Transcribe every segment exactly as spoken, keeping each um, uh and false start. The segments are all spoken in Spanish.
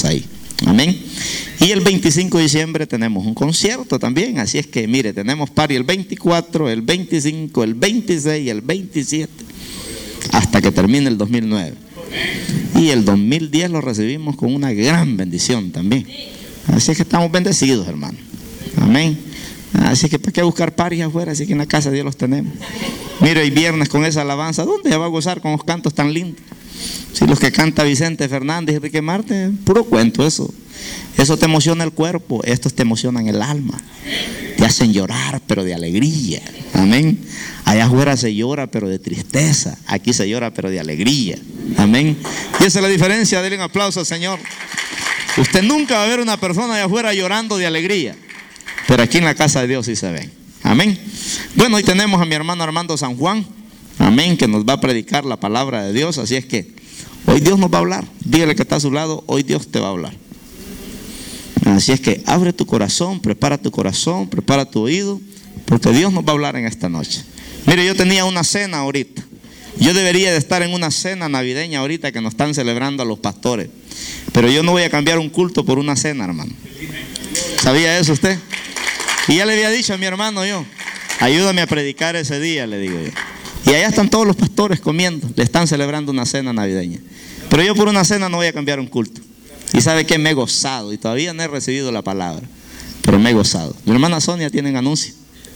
estamos ahí. Amén. Y el veinticinco de diciembre tenemos un concierto también. Así es que, mire, tenemos party el veinticuatro, el veinticinco, el veintiséis, el veintisiete, hasta que termine el dos mil nueve. Y el dos mil diez lo recibimos con una gran bendición también. Así es que estamos bendecidos, hermano. Amén. Así que para qué buscar paris afuera, así que en la casa de Dios los tenemos. Mire, hoy viernes con esa alabanza, ¿dónde se va a gozar con los cantos tan lindos? Si los que canta Vicente Fernández y Enrique Marte, puro cuento eso. Eso te emociona el cuerpo, estos te emocionan el alma. Te hacen llorar, pero de alegría. Amén. Allá afuera se llora, pero de tristeza. Aquí se llora, pero de alegría. Amén. Y esa es la diferencia. Denle un aplauso al Señor. Usted nunca va a ver una persona allá afuera llorando de alegría, pero aquí en la casa de Dios sí se ven. Amén. Bueno, hoy tenemos a mi hermano Armando San Juan. Amén, que nos va a predicar la palabra de Dios. Así es que hoy Dios nos va a hablar. Dígale que está a su lado, hoy Dios te va a hablar. Así es que abre tu corazón, prepara tu corazón, prepara tu oído, porque Dios nos va a hablar en esta noche. Mire, yo tenía una cena ahorita. Yo debería de estar en una cena navideña ahorita que nos están celebrando a los pastores. Pero yo no voy a cambiar un culto por una cena, hermano. ¿Sabía eso usted? Y ya le había dicho a mi hermano yo, ayúdame a predicar ese día, le digo yo. Y allá están todos los pastores comiendo, le están celebrando una cena navideña. Pero yo por una cena no voy a cambiar un culto. Y sabe que me he gozado y todavía no he recibido la palabra, pero me he gozado. Mi hermana Sonia tiene un anuncio.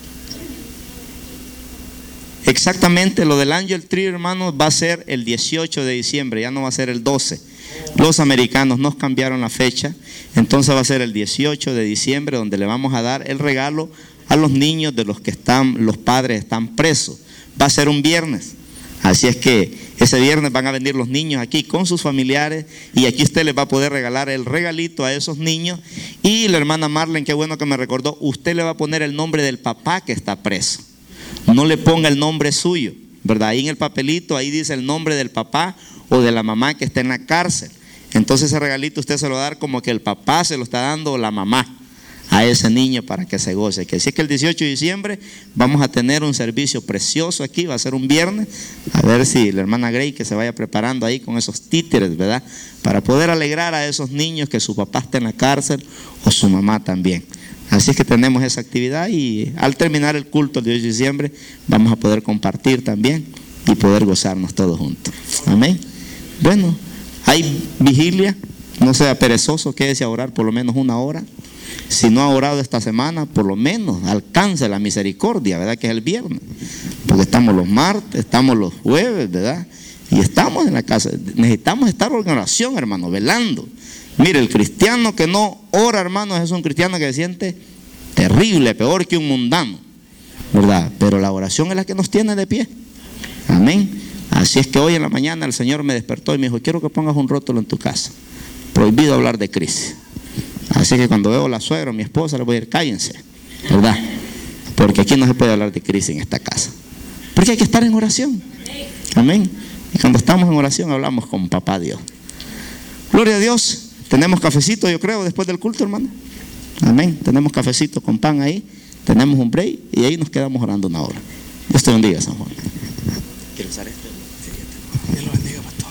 Exactamente lo del Angel Tree, hermanos, va a ser el dieciocho de diciembre, ya no va a ser el doce. Los americanos nos cambiaron la fecha, entonces va a ser el dieciocho de diciembre, donde le vamos a dar el regalo a los niños de los que están, los padres están presos. Va a ser un viernes, así es que ese viernes van a venir los niños aquí con sus familiares y aquí usted les va a poder regalar el regalito a esos niños. Y la hermana Marlene, qué bueno que me recordó, usted le va a poner el nombre del papá que está preso. No le ponga el nombre suyo, ¿verdad? Ahí en el papelito, ahí dice el nombre del papá o de la mamá que está en la cárcel. Entonces ese regalito usted se lo va a dar como que el papá se lo está dando la mamá a ese niño para que se goce. Que así es que el dieciocho de diciembre vamos a tener un servicio precioso aquí, va a ser un viernes. A ver si la hermana Grey que se vaya preparando ahí con esos títeres, ¿verdad? Para poder alegrar a esos niños que su papá está en la cárcel o su mamá también. Así es que tenemos esa actividad y al terminar el culto el dieciocho de diciembre vamos a poder compartir también y poder gozarnos todos juntos. Amén. Bueno, hay vigilia, no sea perezoso, quédese a orar por lo menos una hora. Si no ha orado esta semana, por lo menos alcance la misericordia, ¿verdad? Que es el viernes, porque estamos los martes, estamos los jueves, ¿verdad? Y estamos en la casa, necesitamos estar en oración, hermano, velando. Mire, el cristiano que no ora, hermanos, es un cristiano que se siente terrible, peor que un mundano, ¿verdad? Pero la oración es la que nos tiene de pie. Amén. Así es que hoy en la mañana el Señor me despertó y me dijo, quiero que pongas un rótulo en tu casa. Prohibido hablar de crisis. Así que cuando veo a la suegra o mi esposa, le voy a decir, cállense, ¿verdad? Porque aquí no se puede hablar de crisis en esta casa. Porque hay que estar en oración. Amén. Y cuando estamos en oración hablamos con Papá Dios. Gloria a Dios. Tenemos cafecito, yo creo, después del culto, hermano. Amén. Tenemos cafecito con pan ahí. Tenemos un break y ahí nos quedamos orando una hora. Dios te bendiga, San Juan. ¿Quiero usar esto? Dios lo bendiga, pastor.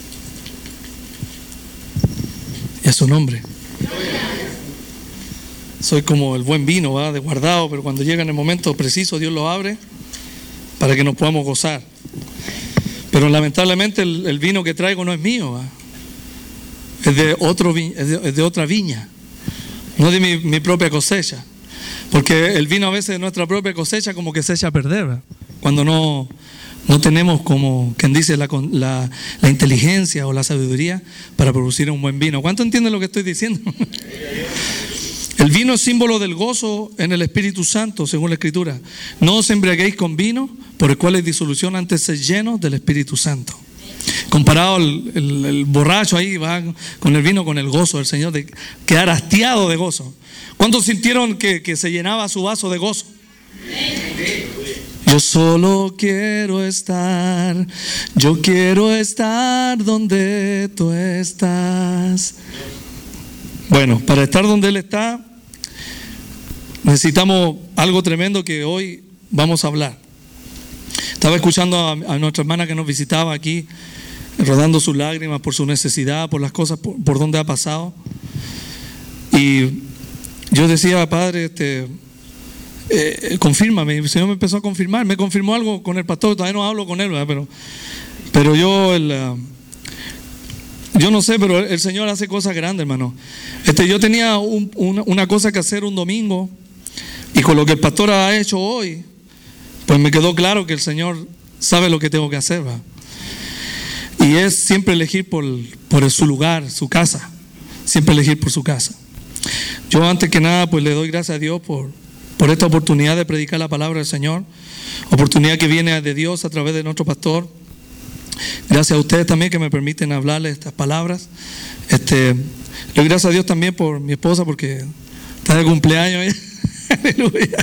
Y a su nombre. Soy como el buen vino, ¿va? De guardado, pero cuando llega en el momento preciso, Dios lo abre para que nos podamos gozar. Pero lamentablemente el, el vino que traigo no es mío, ¿va? Es de, otro, es, de, es de otra viña, no de mi, mi propia cosecha. Porque el vino a veces de nuestra propia cosecha como que se echa a perder, ¿verdad? Cuando no, no tenemos, como quien dice, la, la, la inteligencia o la sabiduría para producir un buen vino. ¿Cuánto entienden lo que estoy diciendo? El vino es símbolo del gozo en el Espíritu Santo, según la Escritura. No os embriaguéis con vino, por el cual es disolución, antes de ser llenos del Espíritu Santo. Comparado el, el, el borracho ahí va con el vino, con el gozo del Señor, de quedar hastiado de gozo. ¿Cuántos sintieron que, que se llenaba su vaso de gozo? Yo solo quiero estar, yo quiero estar donde tú estás. Bueno, para estar donde Él está, necesitamos algo tremendo que hoy vamos a hablar. Estaba escuchando a, a nuestra hermana que nos visitaba aquí, rodando sus lágrimas por su necesidad, por las cosas por, por donde ha pasado. Y yo decía, Padre, este, eh, confírmame. El Señor me empezó a confirmar. Me confirmó algo con el pastor. Todavía no hablo con él, ¿verdad? Pero, pero yo, el, uh, yo no sé, pero el Señor hace cosas grandes, hermano. Este, yo tenía un, una, una cosa que hacer un domingo. Y con lo que el pastor ha hecho hoy, pues me quedó claro que el Señor sabe lo que tengo que hacer, ¿verdad? Y es siempre elegir por, por su lugar, su casa. Siempre elegir por su casa. Yo antes que nada pues le doy gracias a Dios por, por esta oportunidad de predicar la palabra del Señor. Oportunidad que viene de Dios a través de nuestro pastor. Gracias a ustedes también que me permiten hablarles estas palabras. Este, le doy gracias a Dios también por mi esposa porque está de cumpleaños. Aleluya.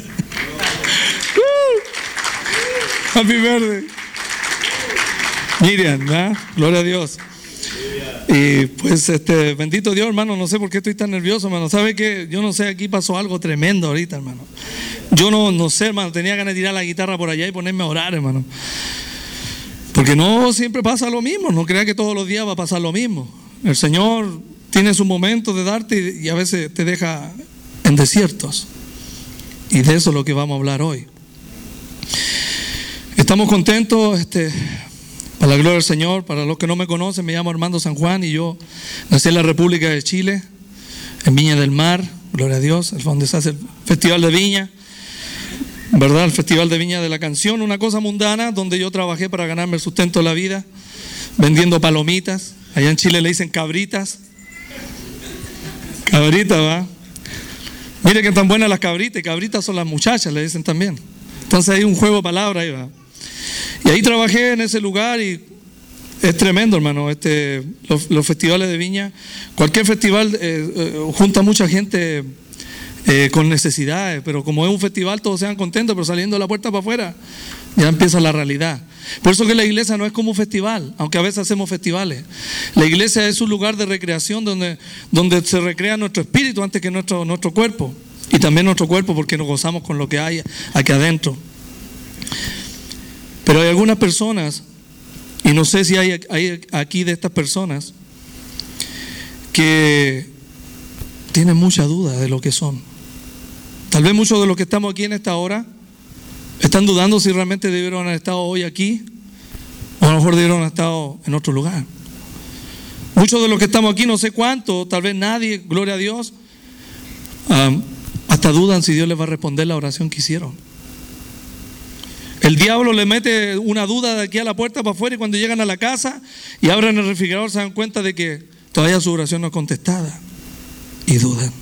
uh, Happy birthday. Miriam, ¿verdad? Gloria a Dios. Y pues este, bendito Dios, hermano, no sé por qué estoy tan nervioso, hermano. ¿Sabe qué? Yo no sé, aquí pasó algo tremendo ahorita, hermano. Yo no, no sé, hermano, tenía ganas de tirar la guitarra por allá y ponerme a orar, hermano. Porque no siempre pasa lo mismo, no crea que todos los días va a pasar lo mismo. El Señor tiene su momento de darte y a veces te deja en desiertos. Y de eso es lo que vamos a hablar hoy. Estamos contentos, este... a la gloria del Señor. Para los que no me conocen, me llamo Armando San Juan y yo nací en la República de Chile, en Viña del Mar, gloria a Dios, es donde se hace el Festival de Viña, ¿verdad? El Festival de Viña de la Canción, una cosa mundana donde yo trabajé para ganarme el sustento de la vida, vendiendo palomitas. Allá en Chile le dicen cabritas. Cabritas, ¿va? Mire que tan buenas las cabritas, y cabritas son las muchachas, le dicen también. Entonces hay un juego de palabras ahí, ¿va? Y ahí trabajé en ese lugar y es tremendo, hermano. Este, los, los festivales de viña, cualquier festival eh, eh, junta mucha gente eh, con necesidades, pero como es un festival todos se dan contentos, pero saliendo de la puerta para afuera ya empieza la realidad. Por eso que la iglesia no es como un festival, aunque a veces hacemos festivales. La iglesia es un lugar de recreación donde, donde se recrea nuestro espíritu antes que nuestro, nuestro cuerpo, y también nuestro cuerpo porque nos gozamos con lo que hay aquí adentro. Pero hay algunas personas, y no sé si hay, hay aquí de estas personas, que tienen mucha duda de lo que son. Tal vez muchos de los que estamos aquí en esta hora están dudando si realmente debieron haber estado hoy aquí, o a lo mejor debieron haber estado en otro lugar. Muchos de los que estamos aquí, no sé cuánto, tal vez nadie, gloria a Dios, um, hasta dudan si Dios les va a responder la oración que hicieron. El diablo le mete una duda de aquí a la puerta para afuera y cuando llegan a la casa y abren el refrigerador se dan cuenta de que todavía su oración no es contestada y dudan.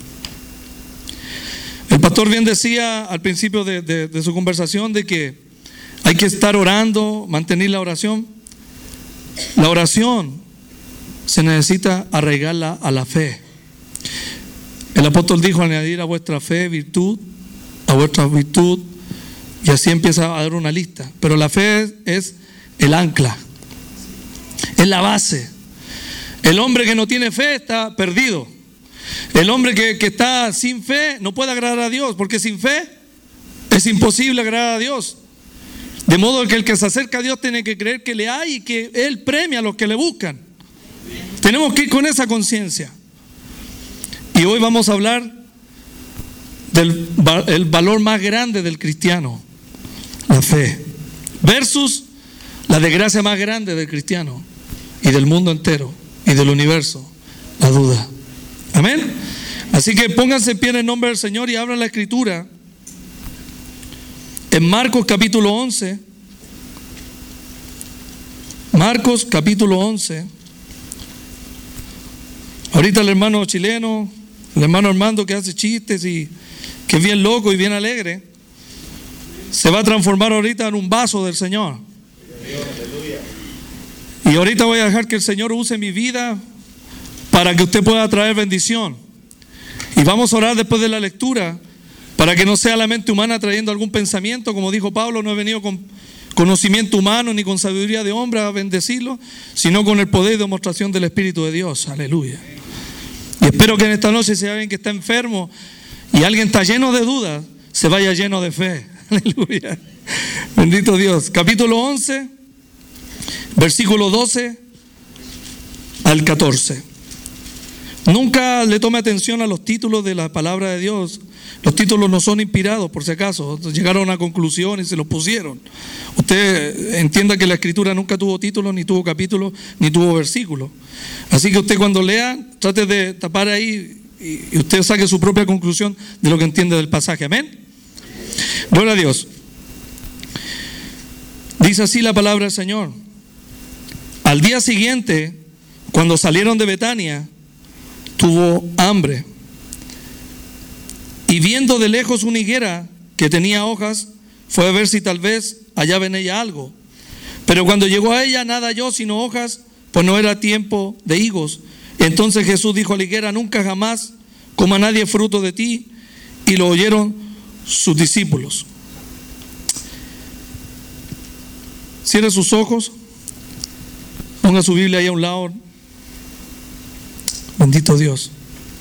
El pastor bien decía al principio de, de, de su conversación de que hay que estar orando, mantener la oración. La oración se necesita arraigarla a la fe. El apóstol dijo: añadir a vuestra fe virtud, a vuestra virtud. Y así empieza a dar una lista. Pero la fe es, es el ancla, es la base. El hombre que no tiene fe está perdido. El hombre que, que está sin fe no puede agradar a Dios, porque sin fe es imposible agradar a Dios. De modo que el que se acerca a Dios tiene que creer que le hay y que Él premia a los que le buscan. Tenemos que ir con esa conciencia. Y hoy vamos a hablar del el valor más grande del cristiano, la fe, versus la desgracia más grande del cristiano y del mundo entero y del universo, la duda. Amén. Así que pónganse en pie en el nombre del Señor y abran la escritura en Marcos capítulo once. Marcos capítulo once. Ahorita el hermano chileno, el hermano Armando, que hace chistes y que es bien loco y bien alegre, se va a transformar ahorita en un vaso del Señor. Y ahorita voy a dejar que el Señor use mi vida para que usted pueda traer bendición. Y vamos a orar después de la lectura para que no sea la mente humana trayendo algún pensamiento. Como dijo Pablo, no he venido con conocimiento humano ni con sabiduría de hombre a bendecirlo, sino con el poder y demostración del Espíritu de Dios. Aleluya. Y espero que en esta noche, si hay alguien que está enfermo y alguien está lleno de dudas, se vaya lleno de fe. Aleluya. Bendito Dios. Capítulo once, versículo doce al catorce. Nunca le tome atención a los títulos de la palabra de Dios. Los títulos no son inspirados, por si acaso. Llegaron a una conclusión y se los pusieron. Usted entienda que la Escritura nunca tuvo títulos, ni tuvo capítulos, ni tuvo versículos. Así que usted cuando lea, trate de tapar ahí y usted saque su propia conclusión de lo que entiende del pasaje. Amén. Gloria a Dios. Dice así la palabra del Señor. Al día siguiente, cuando salieron de Betania, tuvo hambre. Y viendo de lejos una higuera que tenía hojas, fue a ver si tal vez hallaba en ella algo. Pero cuando llegó a ella, nada halló sino hojas, pues no era tiempo de higos. Entonces Jesús dijo a la higuera: nunca jamás coma nadie fruto de ti. Y lo oyeron sus discípulos. Cierre sus ojos. Ponga su Biblia ahí a un lado. Bendito Dios.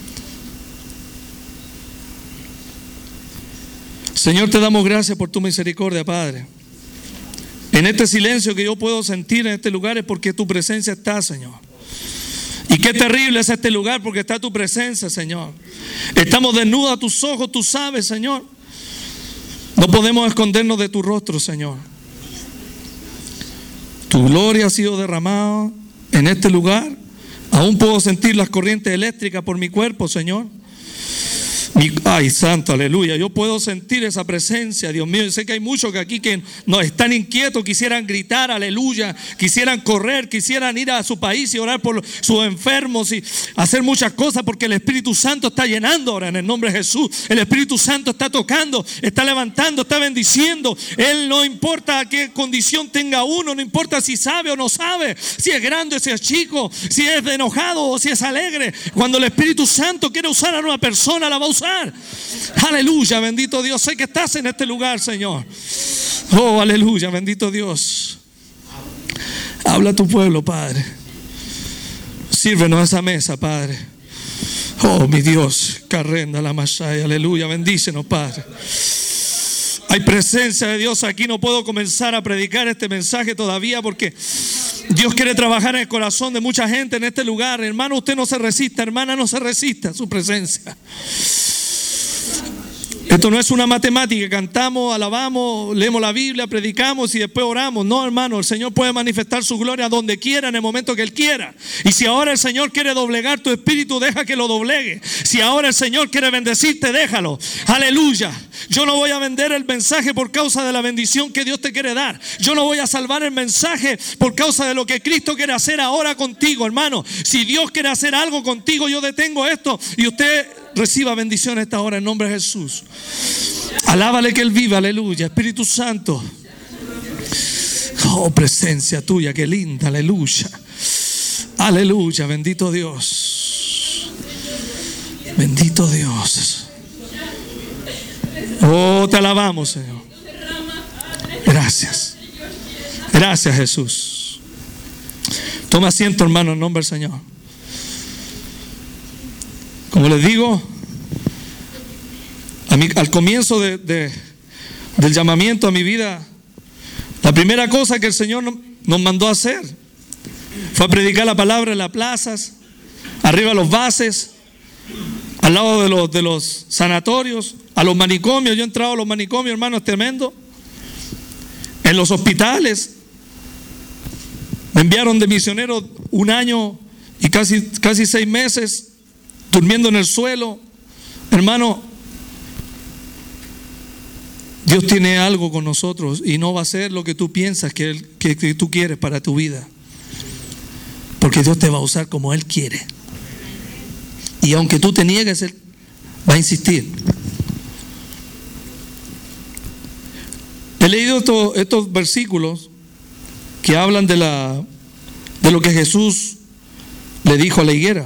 Señor, te damos gracias por tu misericordia, Padre. En este silencio que yo puedo sentir en este lugar es porque tu presencia está, Señor. Y qué terrible es este lugar porque está tu presencia, Señor. Estamos desnudos a tus ojos, tú sabes, Señor. No podemos escondernos de tu rostro, Señor. Tu gloria ha sido derramada en este lugar. Aún puedo sentir las corrientes eléctricas por mi cuerpo, Señor. Mi, ay, santo, aleluya. Yo puedo sentir esa presencia, Dios mío. Yo sé que hay muchos que aquí que no están inquietos, quisieran gritar, aleluya, quisieran correr, quisieran ir a su país y orar por sus enfermos y hacer muchas cosas, porque el Espíritu Santo está llenando ahora en el nombre de Jesús. El Espíritu Santo está tocando, está levantando, está bendiciendo. Él no importa qué condición tenga uno, no importa si sabe o no sabe, si es grande, si es chico, si es enojado o si es alegre. Cuando el Espíritu Santo quiere usar a una persona, la va a usar. Aleluya, bendito Dios. Sé que estás en este lugar, Señor. Oh, aleluya, bendito Dios. Habla a tu pueblo, Padre. Sírvenos a esa mesa, Padre. Oh, mi Dios, carrenda la mashaya, aleluya, bendícenos, Padre. Hay presencia de Dios aquí. No puedo comenzar a predicar este mensaje todavía porque Dios quiere trabajar en el corazón de mucha gente en este lugar. Hermano, usted no se resista, hermana, no se resista a su presencia. Esto no es una matemática, cantamos, alabamos, leemos la Biblia, predicamos y después oramos. No, hermano, el Señor puede manifestar su gloria donde quiera, en el momento que Él quiera. Y si ahora el Señor quiere doblegar tu espíritu, deja que lo doblegue. Si ahora el Señor quiere bendecirte, déjalo. Aleluya. Yo no voy a vender el mensaje por causa de la bendición que Dios te quiere dar. Yo no voy a salvar el mensaje por causa de lo que Cristo quiere hacer ahora contigo, hermano. Si Dios quiere hacer algo contigo, yo detengo esto y usted reciba bendición esta hora en nombre de Jesús. Alábale que Él vive, aleluya. Espíritu Santo. Oh, presencia tuya, qué linda, aleluya. Aleluya, bendito Dios. Bendito Dios. Oh, te alabamos, Señor. Gracias. Gracias, Jesús. Toma asiento, hermano, en nombre del Señor. Como les digo, a mí, al comienzo de, de, del llamamiento a mi vida, la primera cosa que el Señor nos mandó a hacer fue a predicar la palabra en las plazas, arriba de los bases, al lado de los, de los sanatorios, a los manicomios. Yo he entrado a los manicomios, hermano, es tremendo. En los hospitales. Me enviaron de misionero un año y casi, casi seis meses durmiendo en el suelo. Hermano, Dios tiene algo con nosotros y no va a ser lo que tú piensas que, él, que, que tú quieres para tu vida. Porque Dios te va a usar como Él quiere. Y aunque tú te niegues, Él va a insistir. He leído estos, estos versículos que hablan de, la, de lo que Jesús le dijo a la higuera.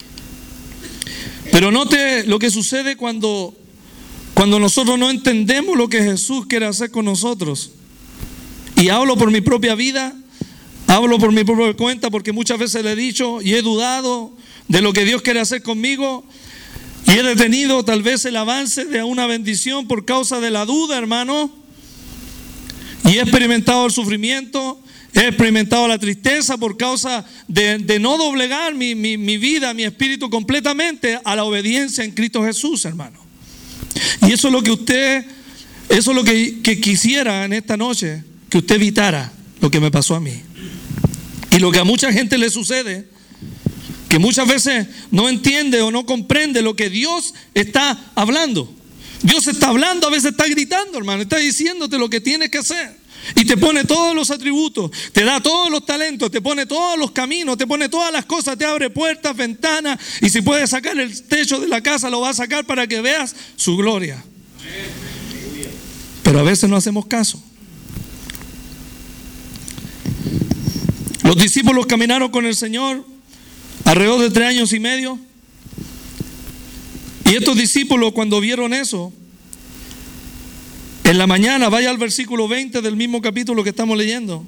Pero note lo que sucede cuando, cuando nosotros no entendemos lo que Jesús quiere hacer con nosotros. Y hablo por mi propia vida, hablo por mi propia cuenta, porque muchas veces le he dicho y he dudado de lo que Dios quiere hacer conmigo. Y he detenido tal vez el avance de una bendición por causa de la duda, hermano. Y he experimentado el sufrimiento, He experimentado la tristeza por causa de, de no doblegar mi, mi, mi vida, mi espíritu completamente a la obediencia en Cristo Jesús, hermano. Y eso es lo que usted, eso es lo que, que quisiera en esta noche, que usted evitara lo que me pasó a mí. Y lo que a mucha gente le sucede, que muchas veces no entiende o no comprende lo que Dios está hablando. Dios está hablando, a veces está gritando, hermano, está diciéndote lo que tienes que hacer. Y te pone todos los atributos, te da todos los talentos, te pone todos los caminos, te pone todas las cosas, te abre puertas, ventanas, y si puedes sacar el techo de la casa, lo va a sacar para que veas su gloria. Pero a veces no hacemos caso. Los discípulos caminaron con el Señor alrededor de tres años y medio. Y estos discípulos, cuando vieron eso, en la mañana, vaya al versículo veinte del mismo capítulo que estamos leyendo.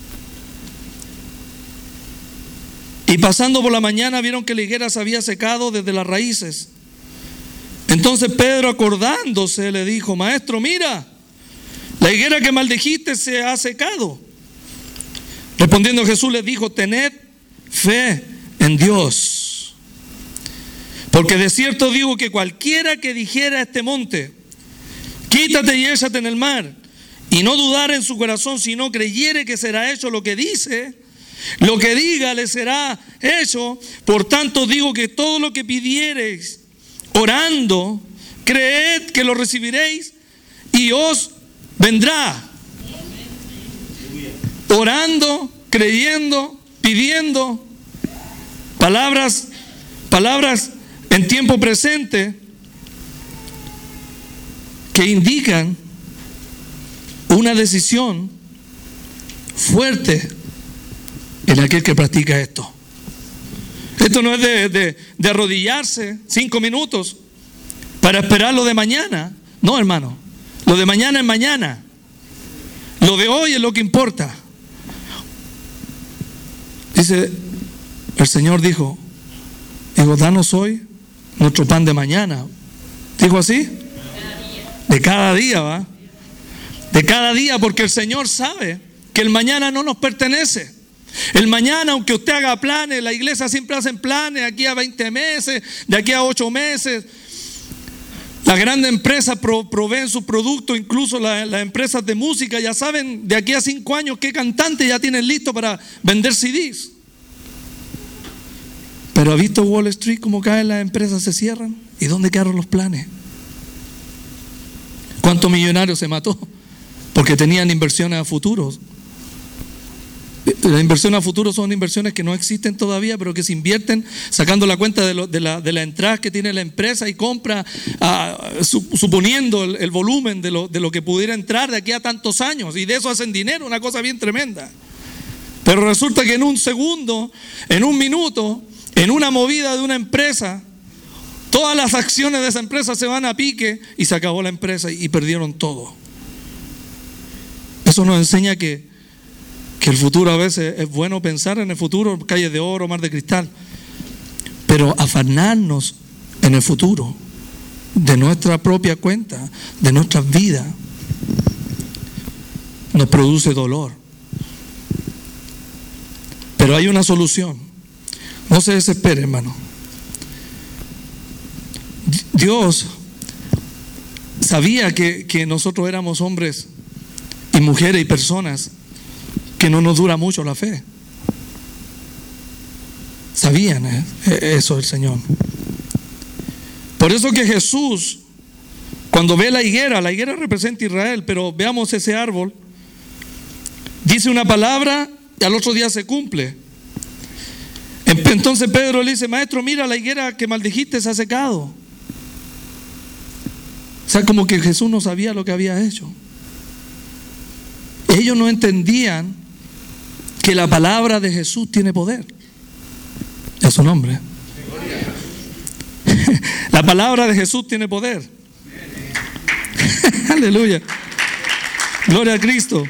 Y pasando por la mañana vieron que la higuera se había secado desde las raíces. Entonces Pedro, acordándose, le dijo: Maestro, mira, la higuera que maldijiste se ha secado. Respondiendo Jesús les dijo: tened fe en Dios. Porque de cierto digo que cualquiera que dijera a este monte: quítate y échate en el mar, y no dudar en su corazón, sino creyere que será hecho lo que dice, lo que diga le será hecho. Por tanto digo que todo lo que pidiereis orando, creed que lo recibiréis y os vendrá. Orando, creyendo, pidiendo, palabras, palabras en tiempo presente que indican una decisión fuerte en aquel que practica esto. Esto no es de, de, de arrodillarse cinco minutos para esperar lo de mañana. No, hermano, lo de mañana es mañana. Lo de hoy es lo que importa. Dice, el Señor dijo, dijo, danos hoy nuestro pan de mañana. ¿Dijo así? De cada día, ¿va? De cada día, porque el Señor sabe que el mañana no nos pertenece. El mañana, aunque usted haga planes, la iglesia siempre hace planes, aquí a veinte meses, de aquí a ocho meses. Las grandes empresas pro, proveen sus productos, incluso la, las empresas de música ya saben de aquí a cinco años qué cantante ya tienen listo para vender C Ds. Pero ¿ha visto Wall Street cómo caen las empresas, se cierran? ¿Y dónde quedaron los planes? ¿Cuántos millonarios se mató? Porque tenían inversiones a futuro. Las inversiones a futuro son inversiones que no existen todavía, pero que se invierten sacando la cuenta de, lo, de, la, de la entrada que tiene la empresa y compra, uh, su, suponiendo el, el volumen de lo, de lo que pudiera entrar de aquí a tantos años. Y de eso hacen dinero, una cosa bien tremenda. Pero resulta que en un segundo, en un minuto, en una movida de una empresa, todas las acciones de esa empresa se van a pique y se acabó la empresa y perdieron todo. Eso nos enseña que, que el futuro a veces es bueno pensar en el futuro, calles de oro, mar de cristal, pero afanarnos en el futuro de nuestra propia cuenta, de nuestras vidas, nos produce dolor. Pero hay una solución. No se desespere, hermano. Dios sabía que, que nosotros éramos hombres y mujeres y personas que no nos dura mucho la fe. Sabían ¿eh? eso el Señor. Por eso que Jesús, cuando ve la higuera, la higuera representa a Israel, pero veamos ese árbol, dice una palabra y al otro día se cumple. Entonces Pedro le dice: Maestro, mira, la higuera que maldijiste se ha secado. O sea, como que Jesús no sabía lo que había hecho. Ellos no entendían que la palabra de Jesús tiene poder. Es su nombre. La palabra de Jesús tiene poder. Aleluya. Gloria a Cristo.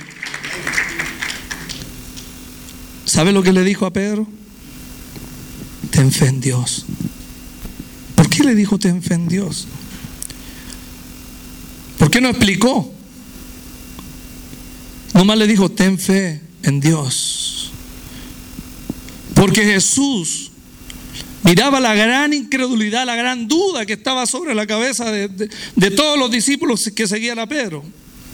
¿Sabe lo que le dijo a Pedro? Ten fe en Dios. ¿Por qué le dijo ten fe en Dios? ¿Por qué no explicó? Nomás le dijo ten fe en Dios. Porque Jesús miraba la gran incredulidad, la gran duda que estaba sobre la cabeza de, de, de todos los discípulos que seguían a Pedro.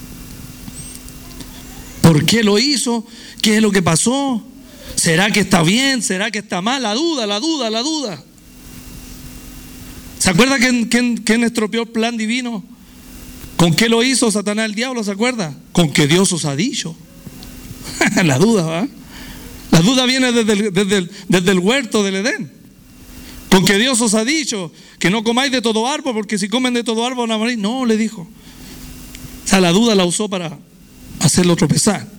¿Por qué lo hizo? ¿Qué es lo que pasó? ¿Será que está bien? ¿Será que está mal? La duda, la duda, la duda. ¿Se acuerda quién, quién, quién estropeó el plan divino? ¿Con qué lo hizo Satanás el diablo? ¿Se acuerda? Con que Dios os ha dicho. La duda, ¿va? La duda viene desde el, desde, el, desde el huerto del Edén. Con que Dios os ha dicho que no comáis de todo árbol, porque si comen de todo árbol van a morir. No, le dijo. O sea, la duda la usó para hacerlo tropezar.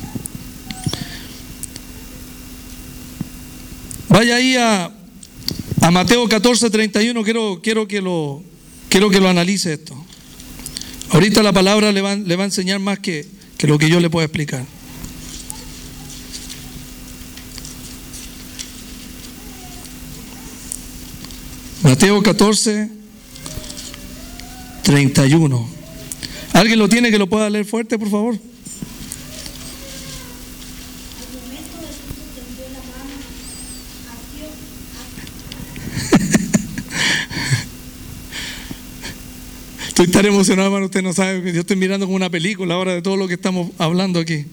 Vaya ahí a, a Mateo catorce, treinta y uno. Quiero, quiero, que lo, quiero que lo analice esto. Ahorita la palabra le va, le va a enseñar más que, que lo que yo le puedo explicar. Mateo catorce, treinta y uno. ¿Alguien lo tiene que lo pueda leer fuerte, por favor? Estoy tan emocionado, hermano, usted no sabe que yo estoy mirando como una película ahora de todo lo que estamos hablando aquí.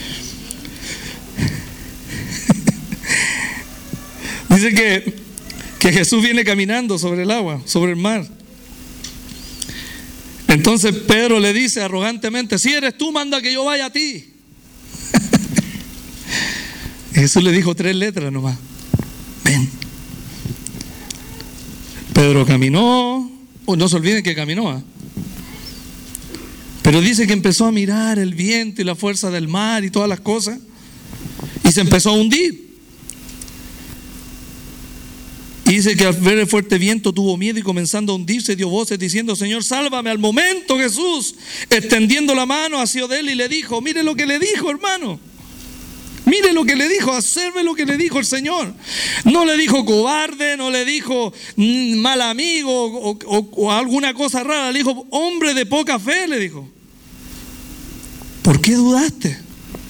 Dice que, que Jesús viene caminando sobre el agua, sobre el mar. Entonces Pedro le dice arrogantemente: si eres tú, manda que yo vaya a ti. Jesús le dijo tres letras nomás: ven. Pedro caminó. Oh, no se olviden que caminó, ¿eh? Pero dice que empezó a mirar el viento y la fuerza del mar y todas las cosas, y se empezó a hundir. Y dice que al ver el fuerte viento tuvo miedo y comenzando a hundirse dio voces diciendo: Señor, sálvame. Al momento Jesús, extendiendo la mano, asió de él y le dijo: mire lo que le dijo, hermano. Mire lo que le dijo, observe lo que le dijo el Señor. No le dijo cobarde, no le dijo mal amigo o, o, o alguna cosa rara. Le dijo: hombre de poca fe, le dijo. ¿Por qué dudaste?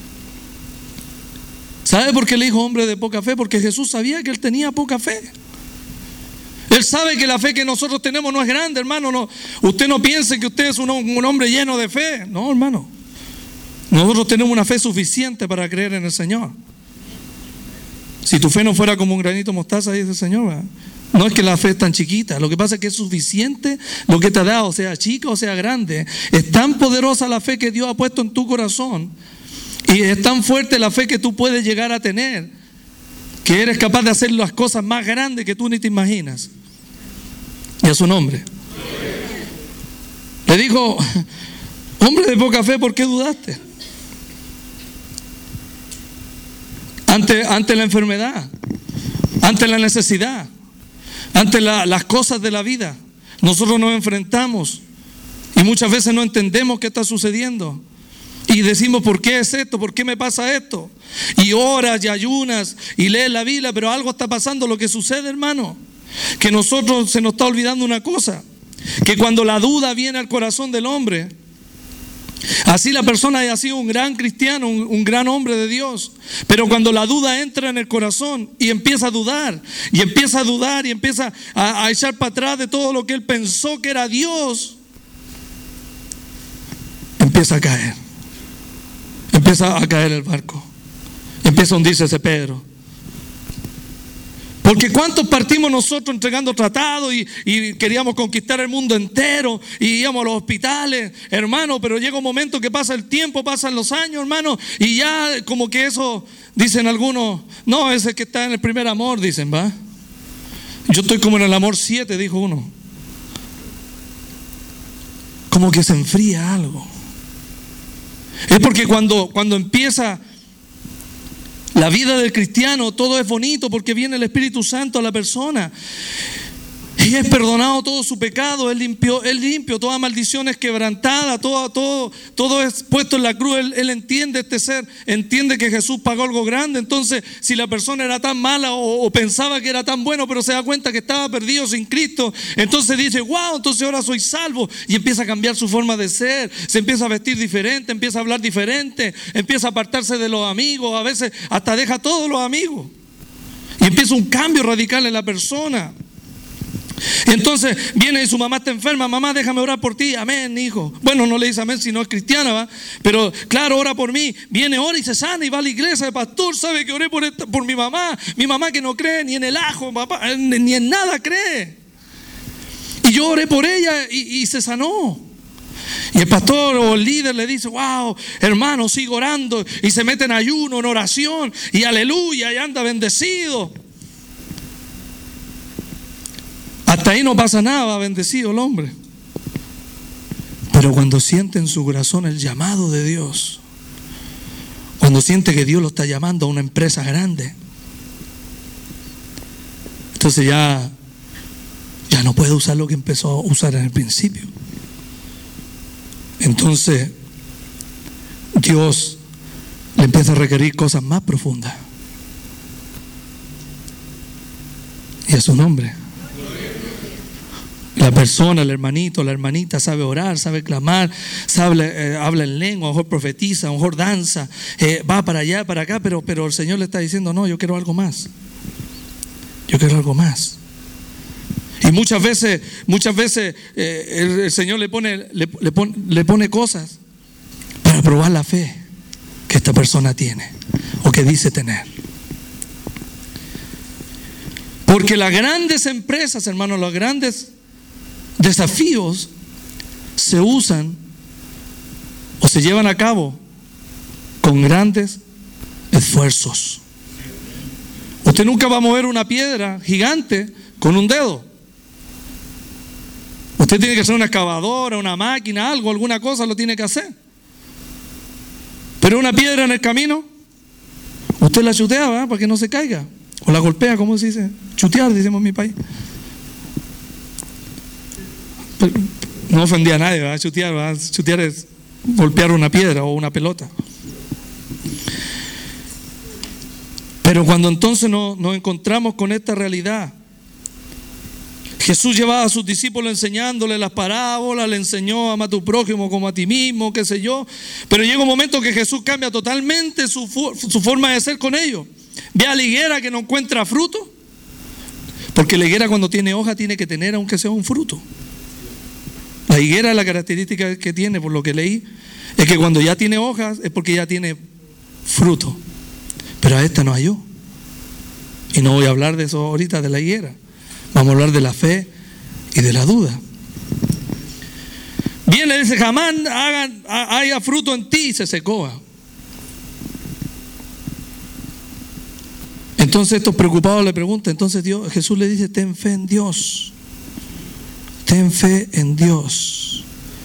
¿Sabe por qué le dijo hombre de poca fe? Porque Jesús sabía que él tenía poca fe. Él sabe que la fe que nosotros tenemos no es grande, hermano. No, usted no piense que usted es un, un hombre lleno de fe. No, hermano. Nosotros tenemos una fe suficiente para creer en el Señor. Si tu fe no fuera como un granito de mostaza, dice el Señor, ¿verdad? No es que la fe es tan chiquita. Lo que pasa es que es suficiente lo que te ha dado, sea chica o sea grande. Es tan poderosa la fe que Dios ha puesto en tu corazón, y es tan fuerte la fe que tú puedes llegar a tener, que eres capaz de hacer las cosas más grandes que tú ni te imaginas. Y a su nombre. Le dijo: hombre de poca fe, ¿por qué dudaste? Ante, ante la enfermedad, ante la necesidad, ante la, las cosas de la vida, nosotros nos enfrentamos y muchas veces no entendemos qué está sucediendo. Y decimos: ¿por qué es esto? ¿Por qué me pasa esto? Y oras y ayunas y lees la Biblia, pero algo está pasando. Lo que sucede, hermano, que nosotros se nos está olvidando una cosa: que cuando la duda viene al corazón del hombre, así la persona haya sido un gran cristiano, un, un gran hombre de Dios, pero cuando la duda entra en el corazón y empieza a dudar, y empieza a dudar y empieza a, a echar para atrás de todo lo que él pensó que era Dios, empieza a caer. Empieza a caer el barco. Empieza a hundirse ese Pedro. Porque ¿cuántos partimos nosotros entregando tratados y, y queríamos conquistar el mundo entero y íbamos a los hospitales, hermano? Pero llega un momento que pasa el tiempo, pasan los años, hermano, y ya como que eso, dicen algunos: no, ese que está en el primer amor, dicen, ¿va? Yo estoy como en el amor siete, dijo uno. Como que se enfría algo. Es porque cuando, cuando empieza la vida del cristiano, todo es bonito porque viene el Espíritu Santo a la persona. Ahí es perdonado todo su pecado, Él limpió, Él limpio, toda maldición es quebrantada, todo, todo, todo es puesto en la cruz. Él, él entiende, este ser entiende que Jesús pagó algo grande. Entonces, si la persona era tan mala o, o pensaba que era tan bueno, pero se da cuenta que estaba perdido sin Cristo, entonces dice, wow, entonces ahora soy salvo, y empieza a cambiar su forma de ser, se empieza a vestir diferente, empieza a hablar diferente, empieza a apartarse de los amigos, a veces hasta deja a todos los amigos, y empieza un cambio radical en la persona. Entonces viene y su mamá está enferma, mamá, déjame orar por ti, amén, hijo. Bueno, no le dice amén si no es cristiana, ¿va? Pero claro, ora por mí. Viene, ora y se sana y va a la iglesia. El pastor sabe que oré por, esta, por mi mamá. Mi mamá que no cree ni en el ajo, papá, ni en nada cree. Y yo oré por ella y, y se sanó. Y el pastor o el líder le dice, wow, hermano, sigo orando. Y se mete en ayuno, en oración, y aleluya, y anda bendecido. Hasta ahí no pasa nada, va bendecido el hombre. Pero cuando siente en su corazón el llamado de Dios, cuando siente que Dios lo está llamando a una empresa grande, entonces ya, ya no puede usar lo que empezó a usar en el principio. Entonces Dios le empieza a requerir cosas más profundas. Y a su nombre. La persona, el hermanito, la hermanita sabe orar, sabe clamar, sabe, eh, habla en lengua, a lo mejor profetiza, a lo mejor danza, eh, va para allá, para acá, pero, pero el Señor le está diciendo, no, yo quiero algo más. Yo quiero algo más. Y muchas veces, muchas veces eh, el, el Señor le pone, le, le, pone, le pone cosas para probar la fe que esta persona tiene o que dice tener. Porque las grandes empresas, hermanos, los grandes desafíos se usan o se llevan a cabo con grandes esfuerzos. Usted nunca va a mover una piedra gigante con un dedo. Usted tiene que hacer una excavadora, una máquina, algo, alguna cosa lo tiene que hacer. Pero una piedra en el camino, usted la chutea, ¿verdad? Para que no se caiga. O la golpea, ¿cómo se dice? Chutear, decimos en mi país. No ofendía a nadie, ¿verdad? Chutear, ¿verdad? Chutear es golpear una piedra o una pelota. Pero cuando entonces nos, nos encontramos con esta realidad, Jesús llevaba a sus discípulos enseñándole las parábolas, le enseñó ama a tu prójimo como a ti mismo, qué sé yo. Pero llega un momento que Jesús cambia totalmente su, su forma de ser con ellos. Ve a la higuera que no encuentra fruto, porque la higuera cuando tiene hoja tiene que tener aunque sea un fruto. La higuera, la característica que tiene, por lo que leí, es que cuando ya tiene hojas es porque ya tiene fruto. Pero a esta no halló. Y no voy a hablar de eso ahorita, de la higuera. Vamos a hablar de la fe y de la duda. Bien, le dice, jamás hagan, haya fruto en ti, y se secó. Entonces estos preocupados le preguntan, entonces Dios, Jesús le dice, ten fe en Dios. Ten fe en Dios.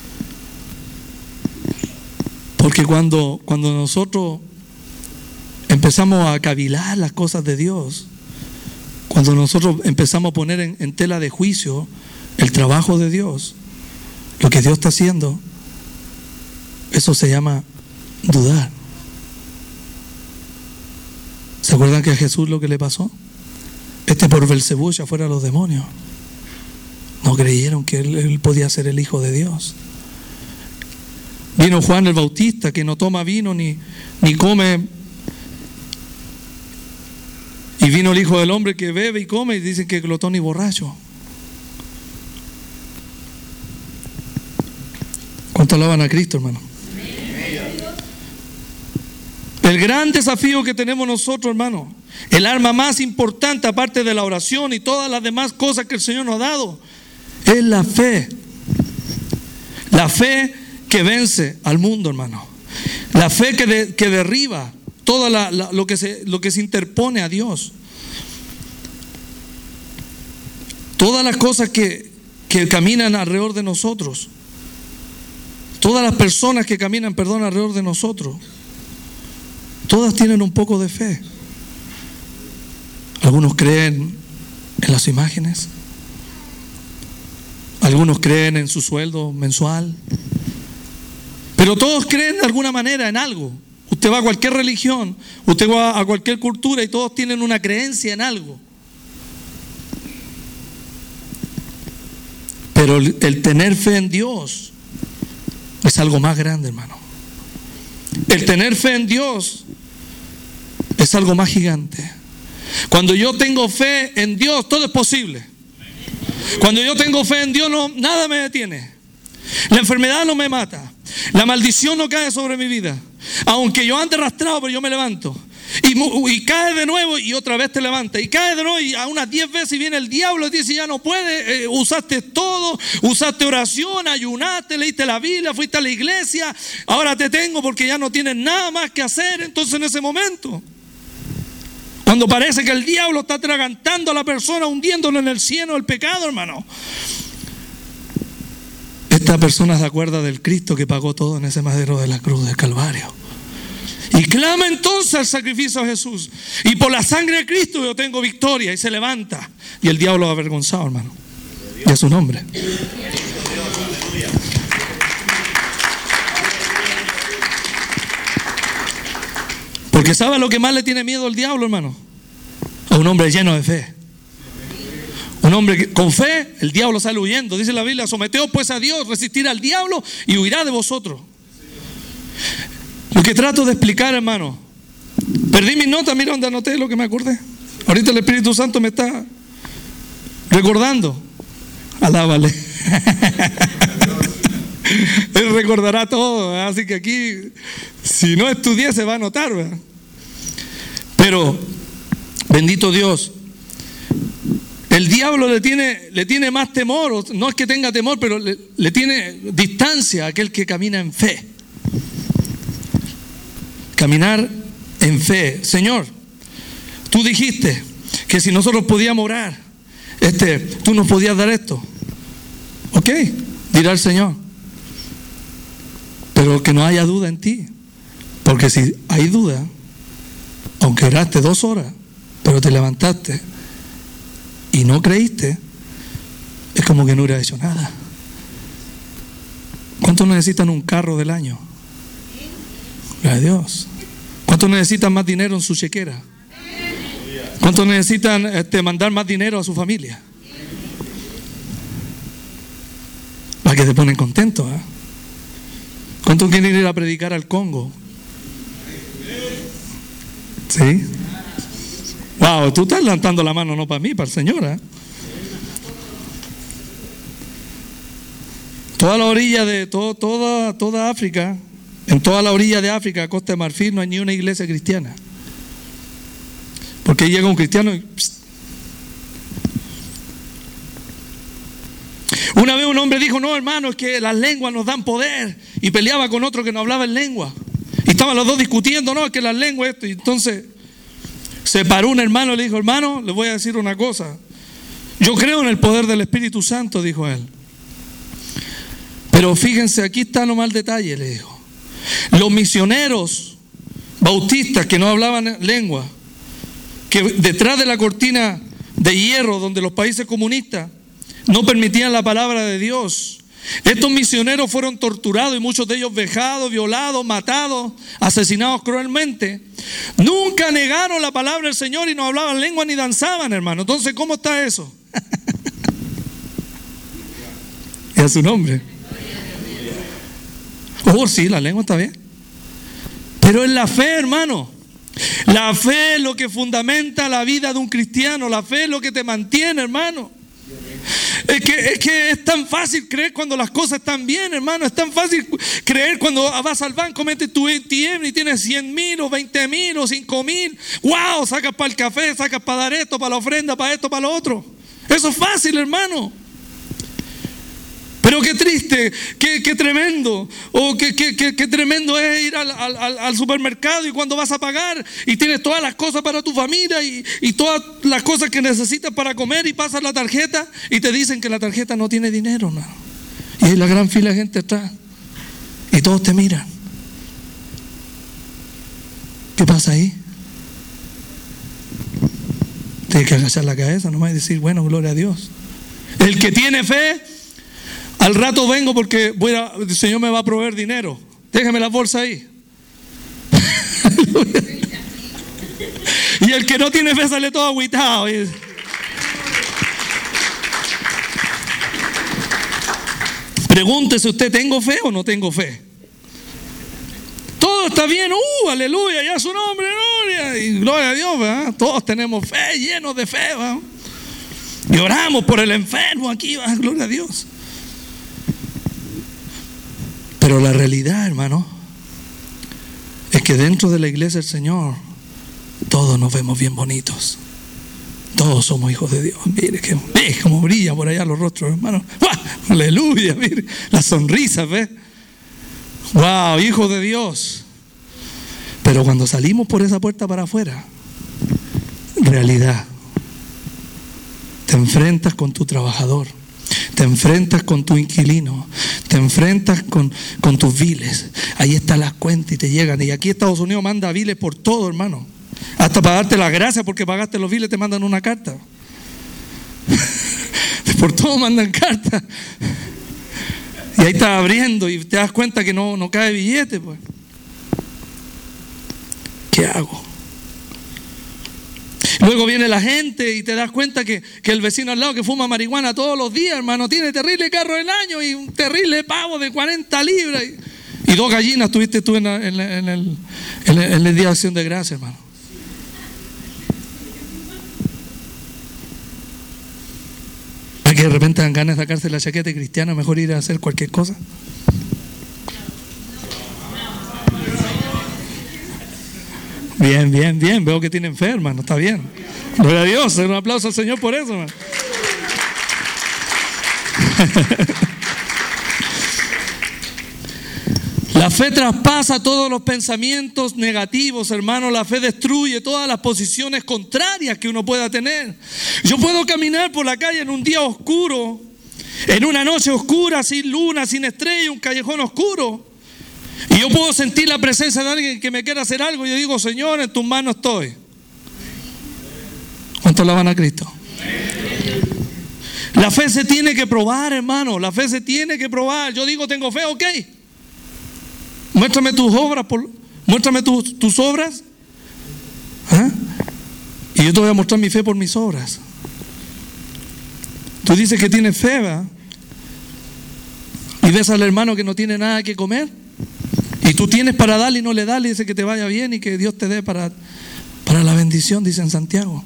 Porque cuando, cuando nosotros empezamos a cavilar las cosas de Dios, cuando nosotros empezamos a poner en, en tela de juicio el trabajo de Dios, lo que Dios está haciendo, eso se llama dudar. ¿Se acuerdan que a Jesús lo que le pasó? Este por Belcebú ya fuera los demonios. No creyeron que él, él podía ser el Hijo de Dios. Vino Juan el Bautista, que no toma vino ni, ni come. Y vino el Hijo del Hombre que bebe y come, y dicen que es glotón y borracho. ¿Cuánto alaban a Cristo, hermano? El gran desafío que tenemos nosotros, hermano, el arma más importante aparte de la oración y todas las demás cosas que el Señor nos ha dado, es la fe. La fe que vence al mundo, hermano. La fe que, de, que derriba todo la, la, lo, que se, lo que se interpone a Dios. Todas las cosas que, que caminan alrededor de nosotros. Todas las personas que caminan, perdón, alrededor de nosotros. Todas tienen un poco de fe. Algunos creen en las imágenes. Algunos creen en su sueldo mensual. Pero todos creen de alguna manera en algo. Usted va a cualquier religión, usted va a cualquier cultura y todos tienen una creencia en algo. Pero el, el tener fe en Dios es algo más grande, hermano. El tener fe en Dios es algo más gigante. Cuando yo tengo fe en Dios, todo es posible. Cuando yo tengo fe en Dios, no, nada me detiene. La enfermedad no me mata. La maldición no cae sobre mi vida. Aunque yo ande arrastrado, pero yo me levanto. Y, y cae de nuevo y otra vez te levanta. Y cae de nuevo y a unas diez veces viene el diablo y dice: ya no puede, eh, usaste todo, usaste oración, ayunaste, leíste la Biblia, fuiste a la iglesia. Ahora te tengo porque ya no tienes nada más que hacer. Entonces en ese momento, cuando parece que el diablo está atragantando a la persona, hundiéndolo en el cieno del pecado, hermano, esta persona se acuerda del Cristo que pagó todo en ese madero de la cruz del Calvario. Y clama entonces al sacrificio de Jesús. Y por la sangre de Cristo yo tengo victoria. Y se levanta. Y el diablo avergonzado, hermano. Y a su nombre. Porque ¿sabe lo que más le tiene miedo al diablo, hermano? A un hombre lleno de fe. Un hombre que, con fe, el diablo sale huyendo. Dice la Biblia: someteos pues a Dios, resistir al diablo y huirá de vosotros. Lo que trato de explicar, hermano, perdí mis notas, mira donde anoté lo que me acordé. Ahorita el Espíritu Santo me está recordando. Alábale. Él recordará todo, ¿verdad? Así que aquí, si no estudié, se va a notar, ¿verdad? Pero, bendito Dios, el diablo le tiene, le tiene más temor. No es que tenga temor, pero le, le tiene distancia a aquel que camina en fe. Caminar en fe. Señor, tú dijiste que si nosotros podíamos orar, este, tú nos podías dar esto. Ok, dirá el Señor. Pero que no haya duda en ti. Porque si hay duda, aunque oraste dos horas, pero te levantaste y no creíste, es como que no hubieras hecho nada. ¿Cuántos necesitan un carro del año? Gloria a Dios. ¿Cuántos necesitan más dinero en su chequera? ¿Cuántos necesitan este, mandar más dinero a su familia? Para que se ponen contentos, ¿eh? ¿Cuántos quieren ir a predicar al Congo? ¿Sí? Wow, tú estás levantando la mano no para mí, para el Señor, ¿eh? Toda la orilla de todo, toda, toda África, en toda la orilla de África, Costa de Marfil, no hay ni una iglesia cristiana. Porque llega un cristiano y... Psst. Una vez un hombre dijo: no, hermano, es que las lenguas nos dan poder. Y peleaba con otro que no hablaba en lengua. Y estaban los dos discutiendo: no, es que las lenguas esto. Y entonces se paró un hermano y le dijo: hermano, les voy a decir una cosa. Yo creo en el poder del Espíritu Santo, dijo él. Pero fíjense, aquí está nomás el detalle, le dijo. Los misioneros bautistas que no hablaban lengua, que detrás de la cortina de hierro donde los países comunistas no permitían la palabra de Dios, estos misioneros fueron torturados y muchos de ellos vejados, violados, matados, asesinados cruelmente. Nunca negaron la palabra del Señor y no hablaban lengua ni danzaban, hermano. Entonces, ¿cómo está eso? Y a su nombre. Oh, sí, la lengua está bien. Pero es la fe, hermano. La fe es lo que fundamenta la vida de un cristiano. La fe es lo que te mantiene, hermano. Es que, es que es tan fácil creer cuando las cosas están bien, hermano. Es tan fácil creer cuando vas al banco, metes tu A T M y tienes cien mil o veinte mil o cinco mil. ¡Wow! Sacas para el café, sacas para dar esto, para la ofrenda, para esto, para lo otro. Eso es fácil, hermano. Pero qué triste, qué, qué tremendo, o qué, qué, qué, qué tremendo es ir al, al, al supermercado y cuando vas a pagar y tienes todas las cosas para tu familia y, y todas las cosas que necesitas para comer y pasas la tarjeta y te dicen que la tarjeta no tiene dinero, ¿no? Y hay la gran fila de gente atrás y todos te miran. ¿Qué pasa ahí? Tienes que agachar la cabeza nomás y decir: bueno, gloria a Dios. El que tiene fe Al rato vengo porque voy a, el Señor me va a proveer dinero. Déjame la bolsa ahí. Y el que no tiene fe sale todo agüitado. Pregúntese usted, ¿tengo fe o no tengo fe? Todo está bien, uh, aleluya, ya su nombre, gloria, y gloria a Dios, ¿verdad? Todos tenemos fe, llenos de fe, ¿verdad? Y oramos por el enfermo aquí, ¿verdad? Gloria a Dios. Pero la realidad, hermano, es que dentro de la iglesia del Señor todos nos vemos bien bonitos. Todos somos hijos de Dios. Mire que, ve cómo brilla por allá los rostros, hermano. ¡Wow! Aleluya, mire las sonrisas, ¿ves? Wow, hijos de Dios. Pero cuando salimos por esa puerta para afuera, realidad, te enfrentas con tu trabajador, te enfrentas con tu inquilino, te enfrentas con, con tus biles. Ahí están las cuentas y te llegan. Y aquí Estados Unidos manda biles por todo, hermano. Hasta para darte las gracias porque pagaste los biles te mandan una carta. Por todo mandan cartas. Y ahí estás abriendo y te das cuenta que no, no cae billete, pues. ¿Qué hago? Luego viene la gente y te das cuenta que, que el vecino al lado que fuma marihuana todos los días, hermano, tiene terrible carro del año y un terrible pavo de cuarenta libras. Y, y dos gallinas tuviste tú en, la, en, la, en, el, en, el, en el Día de Acción de Gracias, hermano. Que de repente dan ganas de sacarse la chaqueta de cristiano, mejor ir a hacer cualquier cosa. Bien, bien, bien, veo que tienen fe, hermano, está bien. Gloria a Dios, un aplauso al Señor por eso, hermano. La fe traspasa todos los pensamientos negativos, hermano. La fe destruye todas las posiciones contrarias que uno pueda tener. Yo puedo caminar por la calle en un día oscuro, en una noche oscura, sin luna, sin estrella, un callejón oscuro. Y yo puedo sentir la presencia de alguien que me quiera hacer algo. Y yo digo, Señor, en tus manos estoy. ¿Cuántos alaban a Cristo? La fe se tiene que probar, hermano. La fe se tiene que probar. Yo digo, tengo fe, ok. Muéstrame tus obras, por, muéstrame tus, tus obras. ¿Ah? Y yo te voy a mostrar mi fe por mis obras. Tú dices que tienes fe, ¿verdad? Y ves al hermano que no tiene nada que comer. Y tú tienes para darle y no le das, le dice que te vaya bien y que Dios te dé para, para la bendición, dice en Santiago.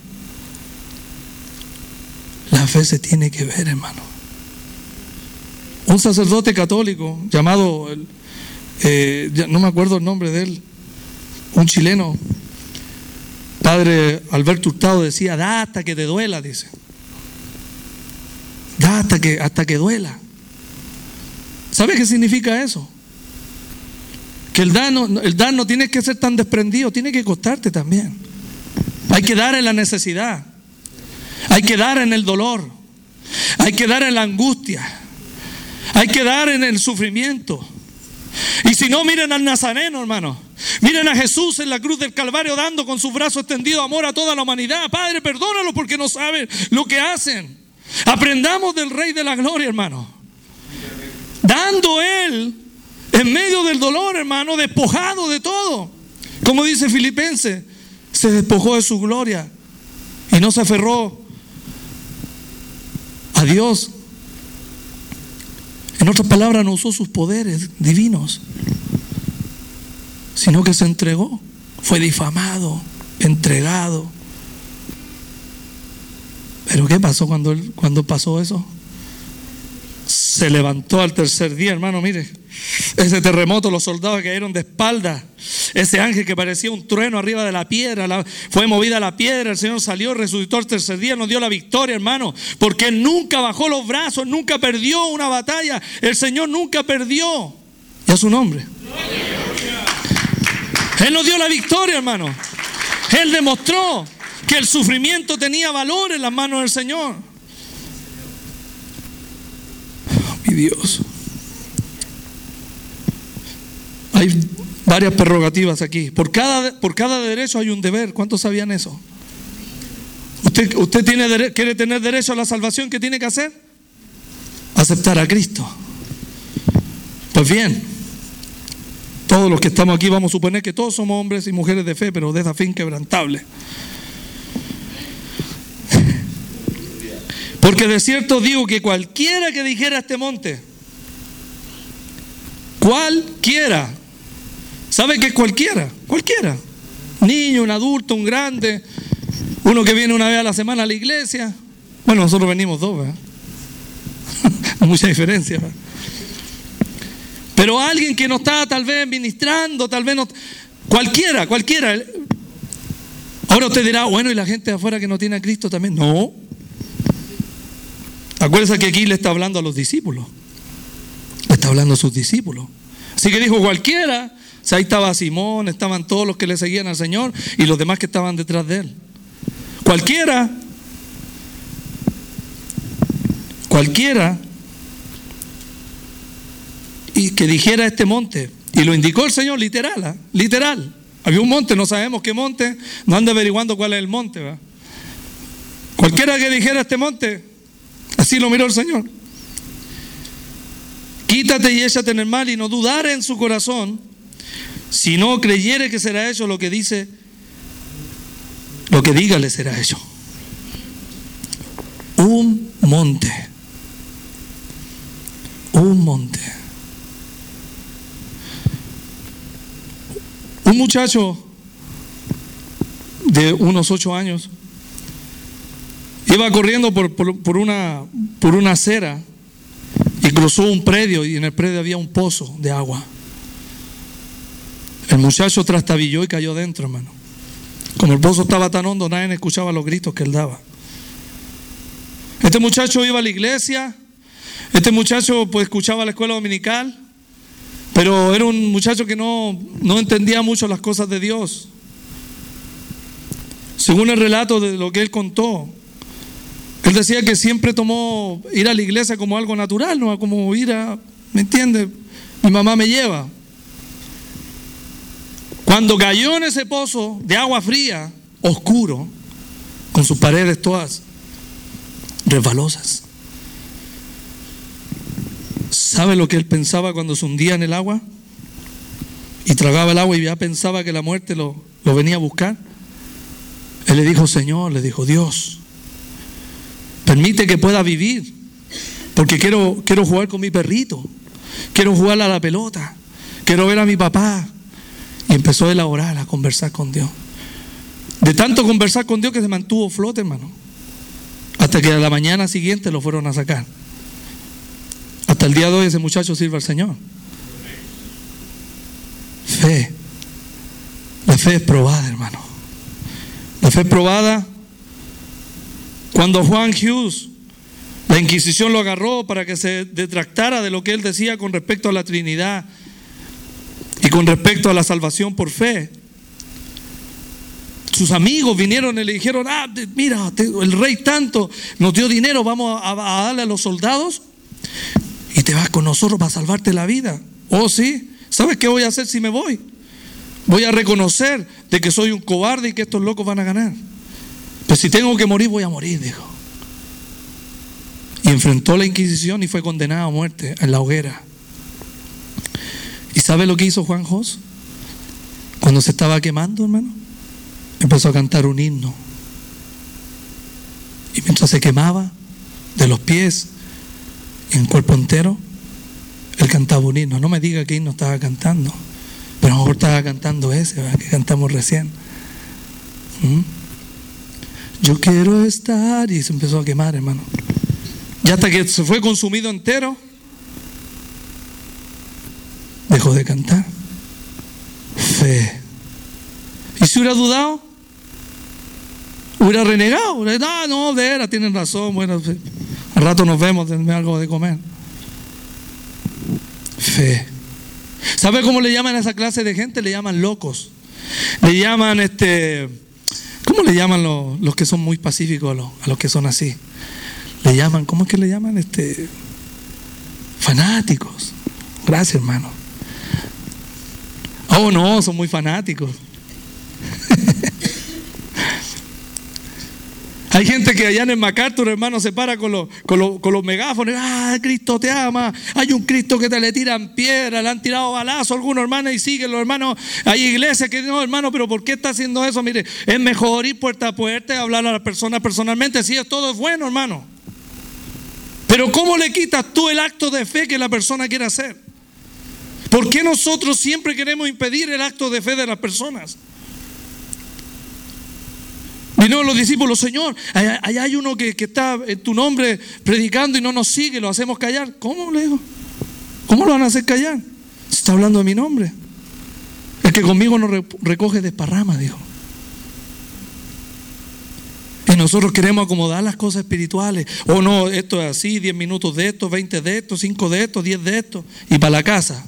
La fe se tiene que ver, hermano. Un sacerdote católico llamado... Eh, no me acuerdo el nombre de él, un chileno, padre Alberto Hurtado, decía, da hasta que te duela, dice, da hasta que, hasta que duela. ¿Sabes qué significa eso? Que el dar, no, el dar no tiene que ser tan desprendido, tiene que costarte también. Hay que dar en la necesidad, hay que dar en el dolor, hay que dar en la angustia, hay que dar en el sufrimiento. Y si no, miren al Nazareno, hermano. Miren a Jesús en la cruz del Calvario dando con sus brazos extendidos amor a toda la humanidad. Padre, perdónalos porque no saben lo que hacen. Aprendamos del Rey de la Gloria, hermano. Dando Él en medio del dolor, hermano, despojado de todo. Como dice Filipenses, se despojó de su gloria y no se aferró a Dios. En otras palabras, no usó sus poderes divinos, sino que se entregó. Fue difamado, entregado. Pero ¿qué pasó cuando, él, cuando pasó eso? Se levantó al tercer día, hermano, mire. Ese terremoto, los soldados cayeron de espalda. Ese ángel que parecía un trueno arriba de la piedra, la, fue movida la piedra, el Señor salió, resucitó el tercer día, nos dio la victoria, hermano. Porque Él nunca bajó los brazos, nunca perdió una batalla. El Señor nunca perdió. Y a su nombre. Él nos dio la victoria, hermano. Él demostró que el sufrimiento tenía valor en las manos del Señor. Oh, mi Dios. Hay varias prerrogativas aquí. Por cada, por cada derecho hay un deber. ¿Cuántos sabían eso? ¿Usted, usted tiene, quiere tener derecho a la salvación? ¿Qué tiene que hacer? Aceptar a Cristo. Pues bien, todos los que estamos aquí vamos a suponer que todos somos hombres y mujeres de fe, pero de esa fe inquebrantable. Porque de cierto digo que cualquiera que dijera a este monte, cualquiera, ¿sabe qué es cualquiera? Cualquiera, niño, un adulto, un grande, uno que viene una vez a la semana a la iglesia. Bueno, nosotros venimos dos, ¿verdad? No mucha diferencia, ¿verdad? Pero alguien que no está tal vez ministrando, tal vez no, cualquiera, cualquiera. Ahora usted dirá, bueno, ¿y la gente de afuera que no tiene a Cristo también? No. Acuérdese que aquí le está hablando a los discípulos. Le está hablando a sus discípulos. Así que dijo cualquiera. O sea, ahí estaba Simón, estaban todos los que le seguían al Señor y los demás que estaban detrás de él. Cualquiera. Cualquiera. Y que dijera este monte. Y lo indicó el Señor literal, ¿eh? Literal. Había un monte, no sabemos qué monte. No anda averiguando cuál es el monte, ¿verdad? Cualquiera que dijera este monte, así lo miró el Señor. Quítate y échate en el mar, y no dudare en su corazón, si no creyere que será hecho lo que dice, lo que diga le será hecho. Un monte. Un monte. Un muchacho de unos ocho años iba corriendo por, por, por, una, por una acera y cruzó un predio, y en el predio había un pozo de agua. El muchacho trastabilló y cayó dentro, hermano. Como el pozo estaba tan hondo, nadie escuchaba los gritos que él daba. Este muchacho iba a la iglesia, este muchacho pues escuchaba la escuela dominical, pero era un muchacho que no, no entendía mucho las cosas de Dios. Según el relato de lo que él contó, él decía que siempre tomó ir a la iglesia como algo natural, no como ir a, ¿me entiende? Mi mamá me lleva. Cuando cayó en ese pozo de agua fría, oscuro, con sus paredes todas resbalosas, ¿sabe lo que él pensaba cuando se hundía en el agua? Y tragaba el agua y ya pensaba que la muerte lo, lo venía a buscar. Él le dijo, Señor, le dijo, Dios, permite que pueda vivir, porque quiero, quiero jugar con mi perrito, quiero jugar a la pelota, quiero ver a mi papá. Y empezó él a orar, a conversar con Dios. De tanto conversar con Dios que se mantuvo flote, hermano, hasta que a la mañana siguiente lo fueron a sacar. Hasta el día de hoy ese muchacho sirve al Señor. Fe. La fe es probada, hermano. La fe es probada. Cuando Juan Hughes, la Inquisición lo agarró para que se detractara de lo que él decía con respecto a la Trinidad y con respecto a la salvación por fe, sus amigos vinieron y le dijeron, ah, mira, el rey tanto nos dio dinero, vamos a, a darle a los soldados y te vas con nosotros para salvarte la vida. Oh, sí. ¿Sabes qué voy a hacer si me voy? Voy a reconocer de que soy un cobarde y que estos locos van a ganar. Pues si tengo que morir, voy a morir, dijo. Y enfrentó la Inquisición y fue condenado a muerte en la hoguera. ¿Y sabe lo que hizo Juan Hus? Cuando se estaba quemando, hermano, empezó a cantar un himno. Y mientras se quemaba, de los pies y en cuerpo entero, él cantaba un himno. No me diga qué himno estaba cantando, pero a lo mejor estaba cantando ese, ¿verdad?, que cantamos recién. ¿Mm? Yo quiero estar, y se empezó a quemar, hermano. Y hasta que se fue consumido entero, dejó de cantar. Fe. ¿Y si hubiera dudado? ¿Hubiera renegado? No, no, de veras, tienen razón. Bueno, al rato nos vemos, denme algo de comer. Fe. ¿Sabe cómo le llaman a esa clase de gente? Le llaman locos. Le llaman, este, ¿cómo le llaman los, los que son muy pacíficos a los, a los que son así? Le llaman, ¿cómo es que le llaman? Este, fanáticos. Gracias, hermano. Oh, no, son muy fanáticos. Hay gente que allá en el MacArthur, hermano, se para con los, con los, con los megáfonos. Ah, Cristo te ama. Hay un Cristo que te le tiran piedra, le han tirado balazo a algunos hermanos y siguen los hermanos. Hay iglesias que no, hermano, pero ¿por qué está haciendo eso? Mire, es mejor ir puerta a puerta y hablar a las personas personalmente. Sí, todo es bueno, hermano. Pero ¿cómo le quitas tú el acto de fe que la persona quiere hacer? ¿Por qué nosotros siempre queremos impedir el acto de fe de las personas? Vinieron los discípulos, Señor, allá, allá hay uno que, que está en tu nombre predicando y no nos sigue, lo hacemos callar. ¿Cómo? Le digo, ¿cómo lo van a hacer callar? Se está hablando de mi nombre. El que conmigo no recoge desparrama, dijo. Y nosotros queremos acomodar las cosas espirituales. O no, esto es así, diez minutos de esto, veinte de esto, cinco de esto, diez de esto, y para la casa.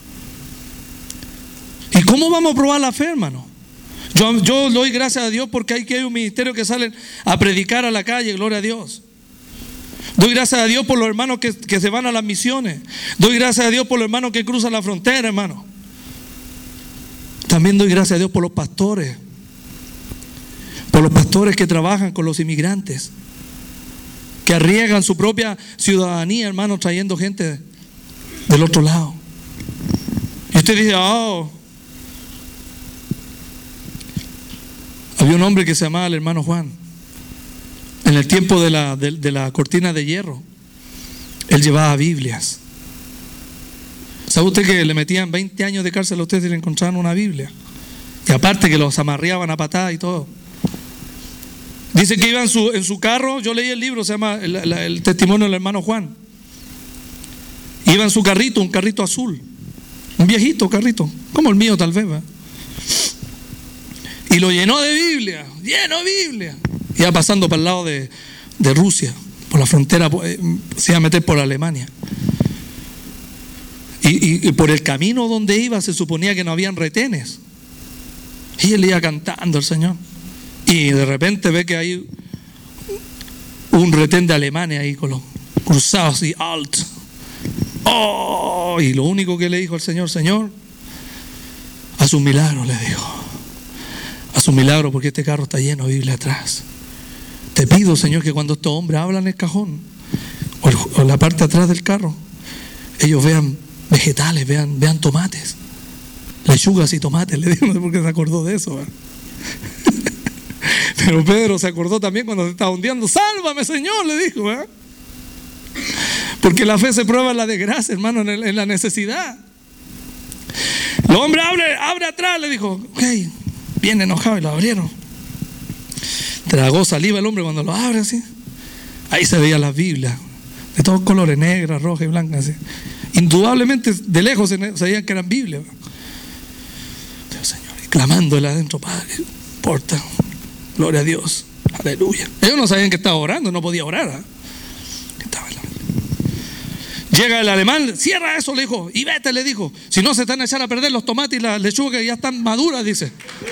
¿Y cómo vamos a probar la fe, hermano? Yo, yo doy gracias a Dios porque hay que hay un ministerio que salen a predicar a la calle, gloria a Dios. Doy gracias a Dios por los hermanos que, que se van a las misiones. Doy gracias a Dios por los hermanos que cruzan la frontera, hermano. También doy gracias a Dios por los pastores. Por los pastores que trabajan con los inmigrantes, que arriesgan su propia ciudadanía, hermano, trayendo gente del otro lado. Y usted dice, oh, había un hombre que se llamaba el hermano Juan. En el tiempo de la, de, de la cortina de hierro, él llevaba Biblias. ¿Sabe usted que le metían veinte años de cárcel a usted si le encontraban una Biblia? Y aparte que los amarreaban a patadas y todo. Dice que iba en su, en su carro, yo leí el libro, se llama el, el, el testimonio del hermano Juan. Iba en su carrito, un carrito azul, un viejito carrito, como el mío tal vez, ¿va? Y lo llenó de Biblia, lleno de Biblia. Iba pasando para el lado de, de Rusia, por la frontera, se iba a meter por Alemania. Y, y, y por el camino donde iba se suponía que no habían retenes. Y él iba cantando al Señor. Y de repente ve que hay un retén de alemanes ahí con los cruzados y alt. Oh, y lo único que le dijo al Señor, Señor, haz un milagro, le dijo. Haz un milagro porque este carro está lleno de Biblia atrás. Te pido, Señor, que cuando estos hombres hablan en el cajón o, el, o la parte de atrás del carro, ellos vean vegetales, vean, vean tomates, lechugas y tomates. Le digo, no sé por qué se acordó de eso, ¿verdad? Pero Pedro se acordó también cuando se estaba hundiendo. Sálvame, Señor, le dijo, ¿eh? Porque la fe se prueba en la desgracia, hermano, en, el, en la necesidad. El hombre abre, abre atrás, le dijo, ok, bien enojado, y lo abrieron. Tragó saliva el hombre cuando lo abre así. Ahí se veían las Biblias de todos colores, negras, rojas y blancas, así. Indudablemente de lejos se veían que eran Biblias. Dios, Señor, y clamándole adentro, Padre, porta. Gloria a Dios, aleluya. Ellos no sabían que estaba orando, no podía orar, ¿eh? Estaba la... Llega el alemán, cierra eso, le dijo, y vete, le dijo, si no se están a echar a perder los tomates y las lechugas que ya están maduras, dice.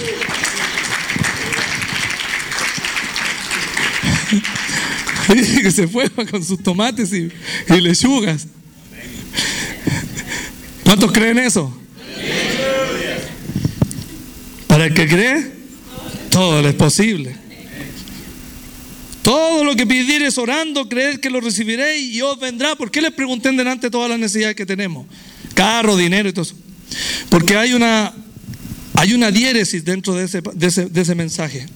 Y dice que se fue con sus tomates y, y lechugas. ¿Cuántos creen eso? Para el que cree, todo le es posible. Todo lo que pidiereis orando, creed que lo recibiréis y os vendrá. ¿Por qué les pregunté delante todas las necesidades que tenemos? Carro, dinero y todo eso. Porque hay una, hay una diéresis dentro de ese, de ese, de ese mensaje.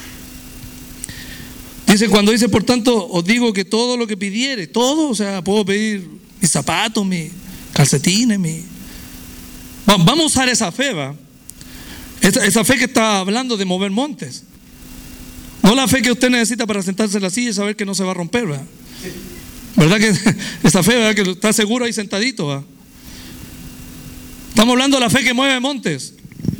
Dice, cuando dice, por tanto, os digo que todo lo que pidiere, todo, o sea, puedo pedir mis zapatos, mis calcetines, mi... Vamos a usar esa fe, ¿va? Esa, esa fe que está hablando de mover montes. No la fe que usted necesita para sentarse en la silla y saber que no se va a romper, ¿verdad? ¿Verdad que esa fe, verdad, que está seguro ahí sentadito, ¿verdad? Estamos hablando de la fe que mueve montes.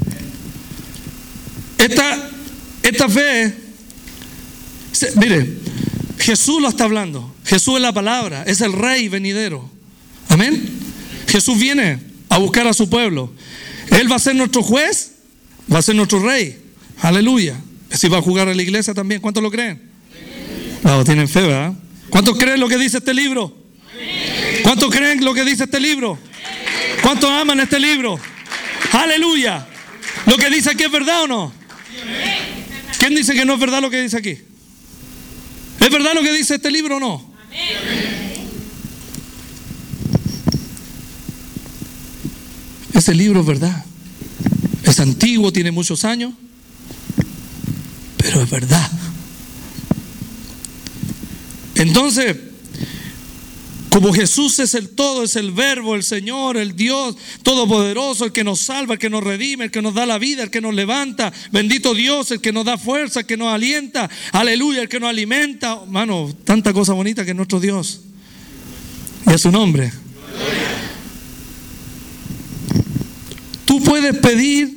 Esta, esta fe, se, mire, Jesús lo está hablando. Jesús es la palabra, es el rey venidero. Amén. Jesús viene a buscar a su pueblo. Él va a ser nuestro juez, va a ser nuestro rey. Aleluya. Si va a jugar a la iglesia también. ¿Cuántos lo creen? Claro, tienen fe, ¿verdad? ¿Cuántos creen lo que dice este libro? ¿Cuántos creen lo que dice este libro? ¿Cuántos aman este libro? Aleluya. ¿Lo que dice aquí es verdad o no? ¿Quién dice que no es verdad lo que dice aquí? ¿Es verdad lo que dice este libro o no? Amén. Ese libro es verdad. Es antiguo, tiene muchos años, pero es verdad. Entonces, como Jesús es el todo, es el verbo, el Señor, el Dios todopoderoso, el que nos salva, el que nos redime, el que nos da la vida, el que nos levanta, bendito Dios, el que nos da fuerza, el que nos alienta, aleluya, el que nos alimenta, hermano, tanta cosa bonita que es nuestro Dios. Y a su nombre. Tú puedes pedir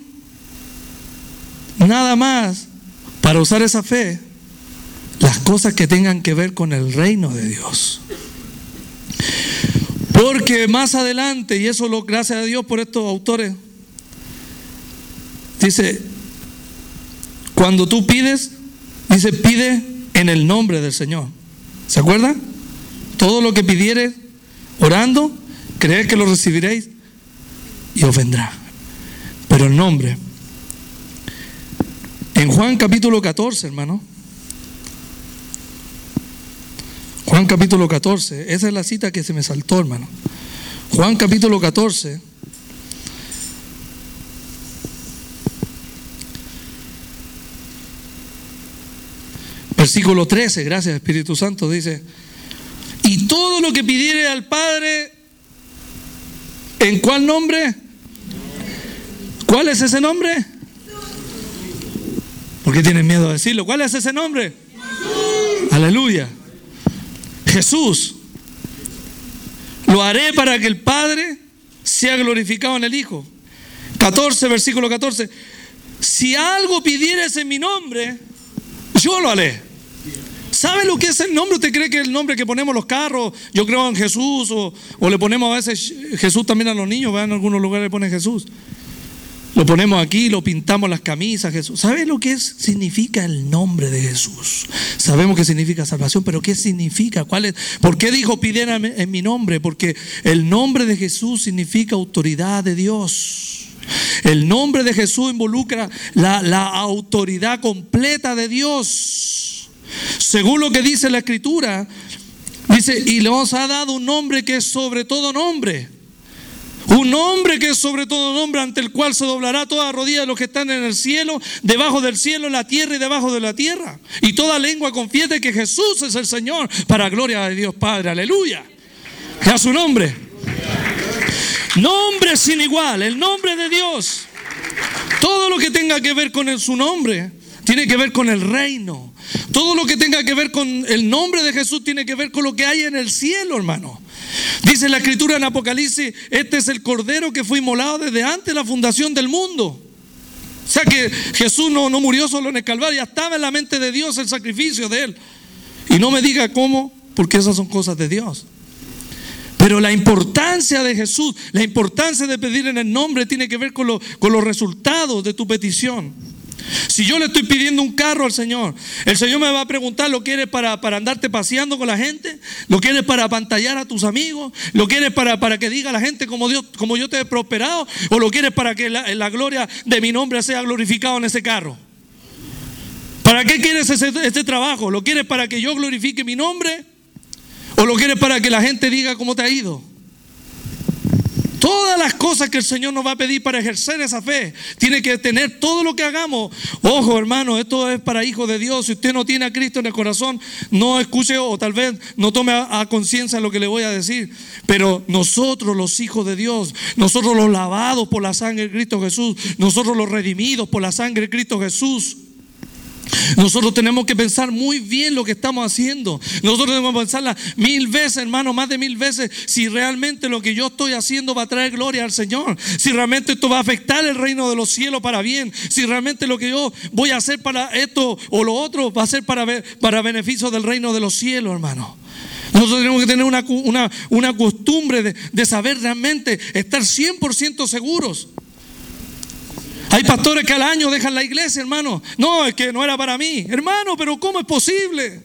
nada más para usar esa fe, las cosas que tengan que ver con el reino de Dios. Porque más adelante, y eso lo gracias a Dios por estos autores, dice, cuando tú pides, dice, pide en el nombre del Señor. ¿Se acuerdan? Todo lo que pidieres orando, creed que lo recibiréis y os vendrá. Pero el nombre. En Juan capítulo catorce, hermano. Juan capítulo catorce, esa es la cita que se me saltó, hermano. Juan capítulo catorce, versículo trece, gracias Espíritu Santo, dice, y todo lo que pidiere al Padre, ¿en cuál nombre? ¿Cuál es ese nombre? ¿Por qué tienen miedo a decirlo? ¿Cuál es ese nombre? Jesús. Aleluya. Jesús. Lo haré para que el Padre sea glorificado en el Hijo. catorce, versículo catorce. Si algo pidieres en mi nombre, yo lo haré. ¿Sabe lo que es el nombre? ¿Usted cree que el nombre que ponemos los carros, yo creo en Jesús, o, o le ponemos a veces Jesús también a los niños? ¿Verdad? En algunos lugares le ponen Jesús. Lo ponemos aquí, lo pintamos las camisas, Jesús. ¿Sabe lo que es, significa el nombre de Jesús? Sabemos que significa salvación, pero ¿qué significa? ¿Cuál es? ¿Por qué dijo pidieran en mi nombre? Porque el nombre de Jesús significa autoridad de Dios. El nombre de Jesús involucra la, la autoridad completa de Dios. Según lo que dice la Escritura, dice, y le os ha dado un nombre que es sobre todo nombre. Un nombre que es sobre todo nombre, ante el cual se doblará toda rodilla de los que están en el cielo, debajo del cielo, en la tierra y debajo de la tierra. Y toda lengua confiese que Jesús es el Señor, para gloria de Dios Padre. Aleluya. A su nombre. Nombre sin igual, el nombre de Dios. Todo lo que tenga que ver con el, su nombre tiene que ver con el reino. Todo lo que tenga que ver con el nombre de Jesús tiene que ver con lo que hay en el cielo, hermano. Dice la Escritura en Apocalipsis, este es el Cordero que fue inmolado desde antes de la fundación del mundo. O sea que Jesús no, no murió solo en el Calvario, ya estaba en la mente de Dios el sacrificio de Él. Y no me diga cómo, porque esas son cosas de Dios. Pero la importancia de Jesús, la importancia de pedir en el nombre tiene que ver con, lo, con los resultados de tu petición. Si yo le estoy pidiendo un carro al Señor, el Señor me va a preguntar, ¿lo quieres para, para andarte paseando con la gente? ¿Lo quieres para apantallar a tus amigos? ¿Lo quieres para, para que diga a la gente como, Dios, como yo te he prosperado? ¿O lo quieres para que la, la gloria de mi nombre sea glorificado en ese carro? ¿Para qué quieres ese, este trabajo? ¿Lo quieres para que yo glorifique mi nombre? ¿O lo quieres para que la gente diga cómo te ha ido? Todas las cosas que el Señor nos va a pedir para ejercer esa fe, tiene que tener todo lo que hagamos. Ojo, hermano, esto es para hijos de Dios. Si usted no tiene a Cristo en el corazón, no escuche o tal vez no tome a, a conciencia lo que le voy a decir. Pero nosotros, los hijos de Dios, nosotros los lavados por la sangre de Cristo Jesús, nosotros los redimidos por la sangre de Cristo Jesús, nosotros tenemos que pensar muy bien lo que estamos haciendo. Nosotros tenemos que pensarla mil veces, hermano, más de mil veces, si realmente lo que yo estoy haciendo va a traer gloria al Señor, si realmente esto va a afectar el reino de los cielos para bien, si realmente lo que yo voy a hacer para esto o lo otro va a ser para, para beneficio del reino de los cielos, hermano. Nosotros tenemos que tener una, una, una costumbre de, de saber realmente, estar cien por ciento seguros. Hay pastores que al año dejan la iglesia, hermano. No, es que no era para mí. Hermano, pero ¿cómo es posible?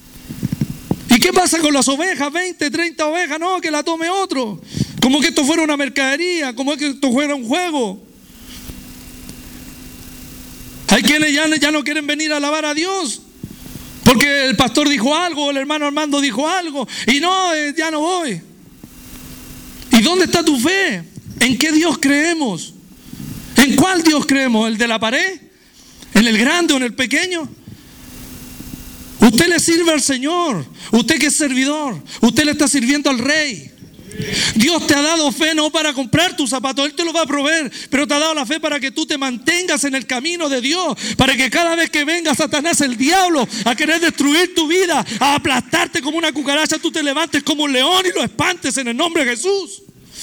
¿Y qué pasa con las ovejas? veinte, treinta ovejas. No, que la tome otro. Como que esto fuera una mercadería, como que esto fuera un juego. Hay quienes ya, ya no quieren venir a alabar a Dios Porque el pastor dijo algo, el hermano Armando dijo algo, y no, eh, ya no voy. ¿Y dónde está tu fe? ¿En qué Dios creemos? ¿En cuál Dios creemos? ¿El de la pared? ¿En el grande o en el pequeño? Usted le sirve al Señor. Usted que es servidor, usted le está sirviendo al Rey. Dios te ha dado fe no para comprar tus zapatos, Él te lo va a proveer, pero te ha dado la fe para que tú te mantengas en el camino de Dios, para que cada vez que venga Satanás, el diablo, a querer destruir tu vida, a aplastarte como una cucaracha, tú te levantes como un león y lo espantes en el nombre de Jesús.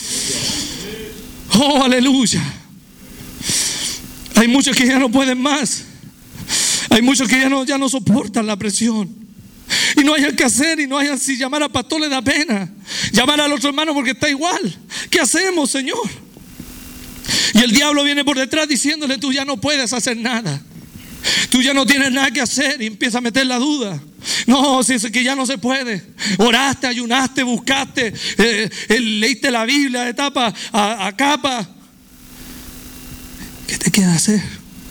Oh, aleluya. Hay muchos que ya no pueden más. Hay muchos que ya no, ya no soportan la presión. Y no hayan que hacer, y no hayan, si llamar a pastor le da pena. Llamar al otro hermano porque está igual. ¿Qué hacemos, Señor? Y el diablo viene por detrás diciéndole: tú ya no puedes hacer nada. Tú ya no tienes nada que hacer. Y empieza a meter la duda. No, si es que ya no se puede. Oraste, ayunaste, buscaste, eh, eh, leíste la Biblia de tapa a, a capa. ¿Qué te queda hacer?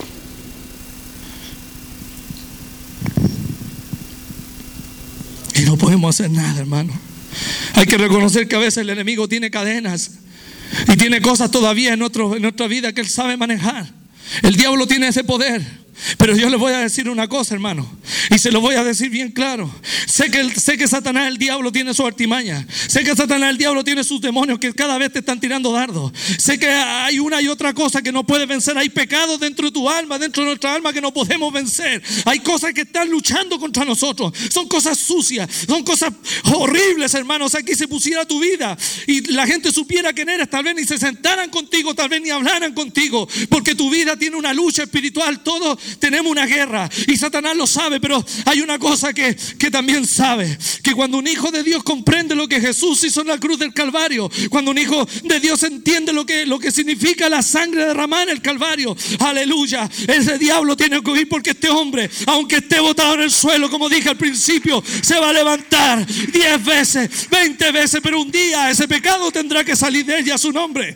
Y no podemos hacer nada, hermano. Hay que reconocer que a veces el enemigo tiene cadenas y tiene cosas todavía en, nuestro, en nuestra vida que él sabe manejar. El diablo tiene ese poder. Pero yo les voy a decir una cosa, hermano, y se lo voy a decir bien claro. Sé que, el, sé que Satanás, el diablo, tiene su artimaña. Sé que Satanás, el diablo, tiene sus demonios que cada vez te están tirando dardos. Sé que hay una y otra cosa que no puedes vencer. Hay pecados dentro de tu alma, dentro de nuestra alma, que no podemos vencer. Hay cosas que están luchando contra nosotros. Son cosas sucias, son cosas horribles, hermanos. Aquí se pusiera tu vida y la gente supiera quién eres, tal vez ni se sentaran contigo, tal vez ni hablaran contigo, porque tu vida tiene una lucha espiritual. Todos tenemos una guerra y Satanás lo sabe, pero hay una cosa que, que también sabe: que cuando un hijo de Dios comprende lo que Jesús hizo en la cruz del Calvario, cuando un hijo de Dios entiende lo que, lo que significa la sangre derramada en el Calvario, aleluya, ese diablo tiene que huir, porque este hombre, aunque esté botado en el suelo, como dije al principio, se va a levantar diez veces, veinte veces, pero un día ese pecado tendrá que salir de él y a su nombre.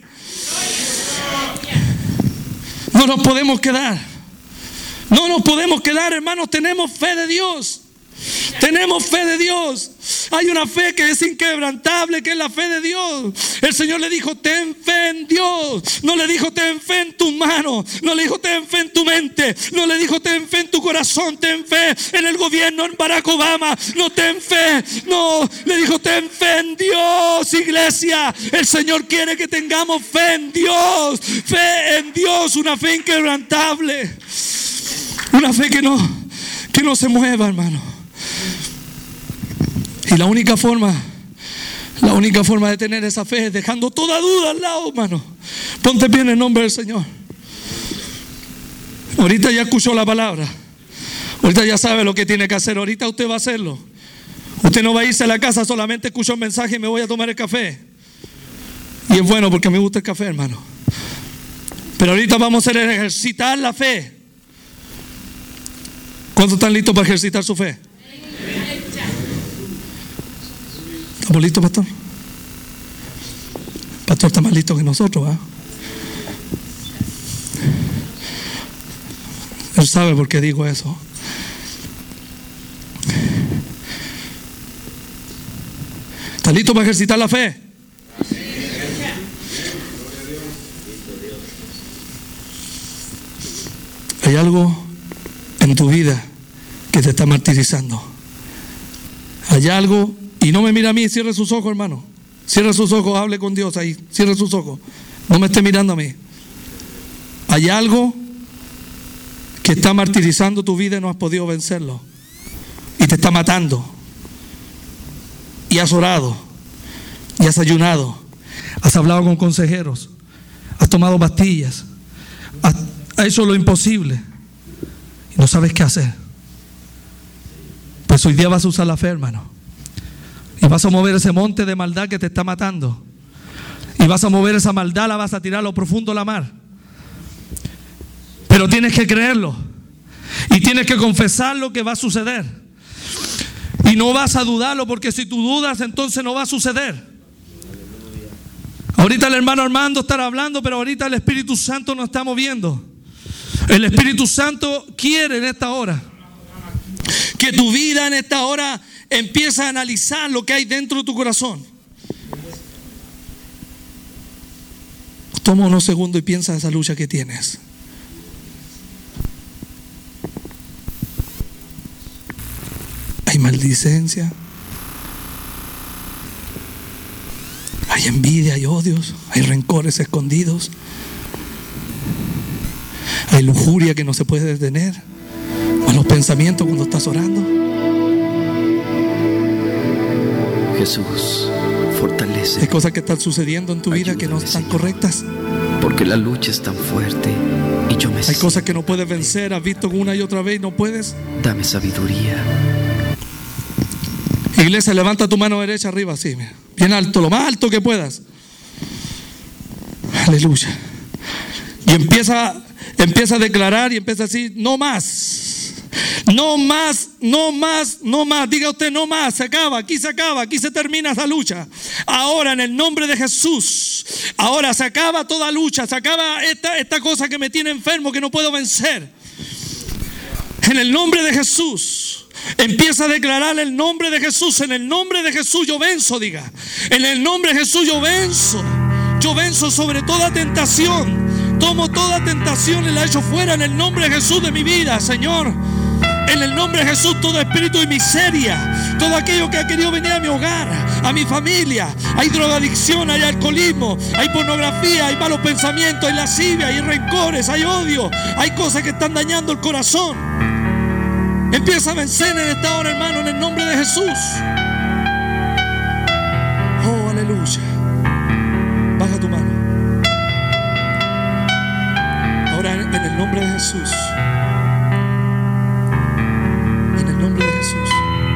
No nos podemos quedar. No nos podemos quedar, hermanos. Tenemos fe de Dios. Tenemos fe de Dios. Hay una fe que es inquebrantable, que es la fe de Dios. El Señor le dijo: ten fe en Dios. No le dijo: ten fe en tus manos. No le dijo: ten fe en tu mente. No le dijo: ten fe en tu corazón. Ten fe en el gobierno, en Barack Obama. No, ten fe. No, le dijo: ten fe en Dios, iglesia. El Señor quiere que tengamos fe en Dios. Fe en Dios, una fe inquebrantable. Una fe que no, que no se mueva, hermano. Y la única forma, la única forma de tener esa fe es dejando toda duda al lado, hermano. Ponte bien en el nombre del Señor. Ahorita ya escuchó la palabra. Ahorita ya sabe lo que tiene que hacer. Ahorita usted va a hacerlo. Usted no va a irse a la casa solamente escuchó un mensaje y me voy a tomar el café. Y es bueno porque me gusta el café, hermano. Pero ahorita vamos a hacer ejercitar la fe. ¿Cuántos están listos para ejercitar su fe? ¿Estamos listos, pastor? Pastor está más listo que nosotros, ¿eh? Él sabe por qué digo eso. ¿Está listo para ejercitar la fe? Hay algo en tu vida que te está martirizando. Hay algo, y no me mira a mí, cierre sus ojos, hermano. Cierre sus ojos, hable con Dios ahí. Cierre sus ojos. No me esté mirando a mí. Hay algo que está martirizando tu vida y no has podido vencerlo. Y te está matando. Y has orado. Y has ayunado. Has hablado con consejeros. Has tomado pastillas. Has, has hecho lo imposible. Y no sabes qué hacer. Pues hoy día vas a usar la fe, hermano. Y vas a mover ese monte de maldad que te está matando. Y vas a mover esa maldad, la vas a tirar a lo profundo de la mar. Pero tienes que creerlo. Y tienes que confesar lo que va a suceder. Y no vas a dudarlo, porque si tú dudas, entonces no va a suceder. Ahorita el hermano Armando estará hablando, pero ahorita el Espíritu Santo nos está moviendo. El Espíritu Santo quiere en esta hora Que tu vida en esta hora empieza a analizar lo que hay dentro de tu corazón. Toma unos segundos y piensa en esa lucha que tienes. Hay maldicencia, hay envidia, hay odios, hay rencores escondidos, hay lujuria que no se puede detener, malos pensamientos cuando estás orando. Jesús, fortalece. Hay cosas que están sucediendo en tu vida Ayúdame, que no están Señor, correctas. porque la lucha es tan fuerte y yo me Hay cosas que no puedes vencer, has visto una y otra vez y no puedes. Dame sabiduría. Iglesia, levanta tu mano derecha arriba, así, mira, bien alto, lo más alto que puedas. Aleluya. Y empieza, empieza a declarar y empieza a decir: no más, no más, no más, no más. Diga usted: no más, se acaba, aquí se acaba, aquí se termina esa lucha. Ahora, en el nombre de Jesús, ahora se acaba toda lucha, se acaba esta, esta cosa que me tiene enfermo, que no puedo vencer. En el nombre de Jesús. Empieza a declarar el nombre de Jesús. En el nombre de Jesús yo venzo, diga. En el nombre de Jesús yo venzo. Yo venzo sobre toda tentación. Tomo toda tentación y la echo fuera en el nombre de Jesús de mi vida, Señor. En el nombre de Jesús, todo espíritu de miseria, todo aquello que ha querido venir a mi hogar, a mi familia. Hay drogadicción, hay alcoholismo, hay pornografía, hay malos pensamientos, hay lascivia, hay rencores, hay odio. Hay cosas que están dañando el corazón. Empieza a vencer en esta hora, hermano, en el nombre de Jesús. Oh, aleluya. Baja tu mano. Ahora, en el nombre de Jesús. En el nombre de Jesús.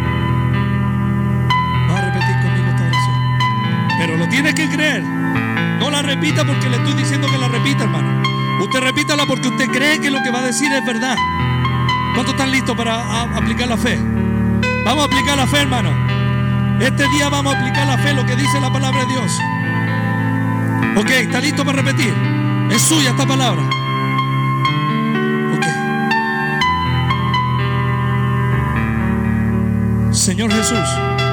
Va a repetir conmigo esta oración. Pero lo tienes que creer. No la repita porque le estoy diciendo que la repita, hermano. Usted repítala porque usted cree que lo que va a decir es verdad. ¿Cuántos están listos para a, aplicar la fe? Vamos a aplicar la fe, hermano. Este día vamos a aplicar la fe, lo que dice la palabra de Dios. Ok, ¿está listo para repetir? Es suya esta palabra. Ok. Señor Jesús.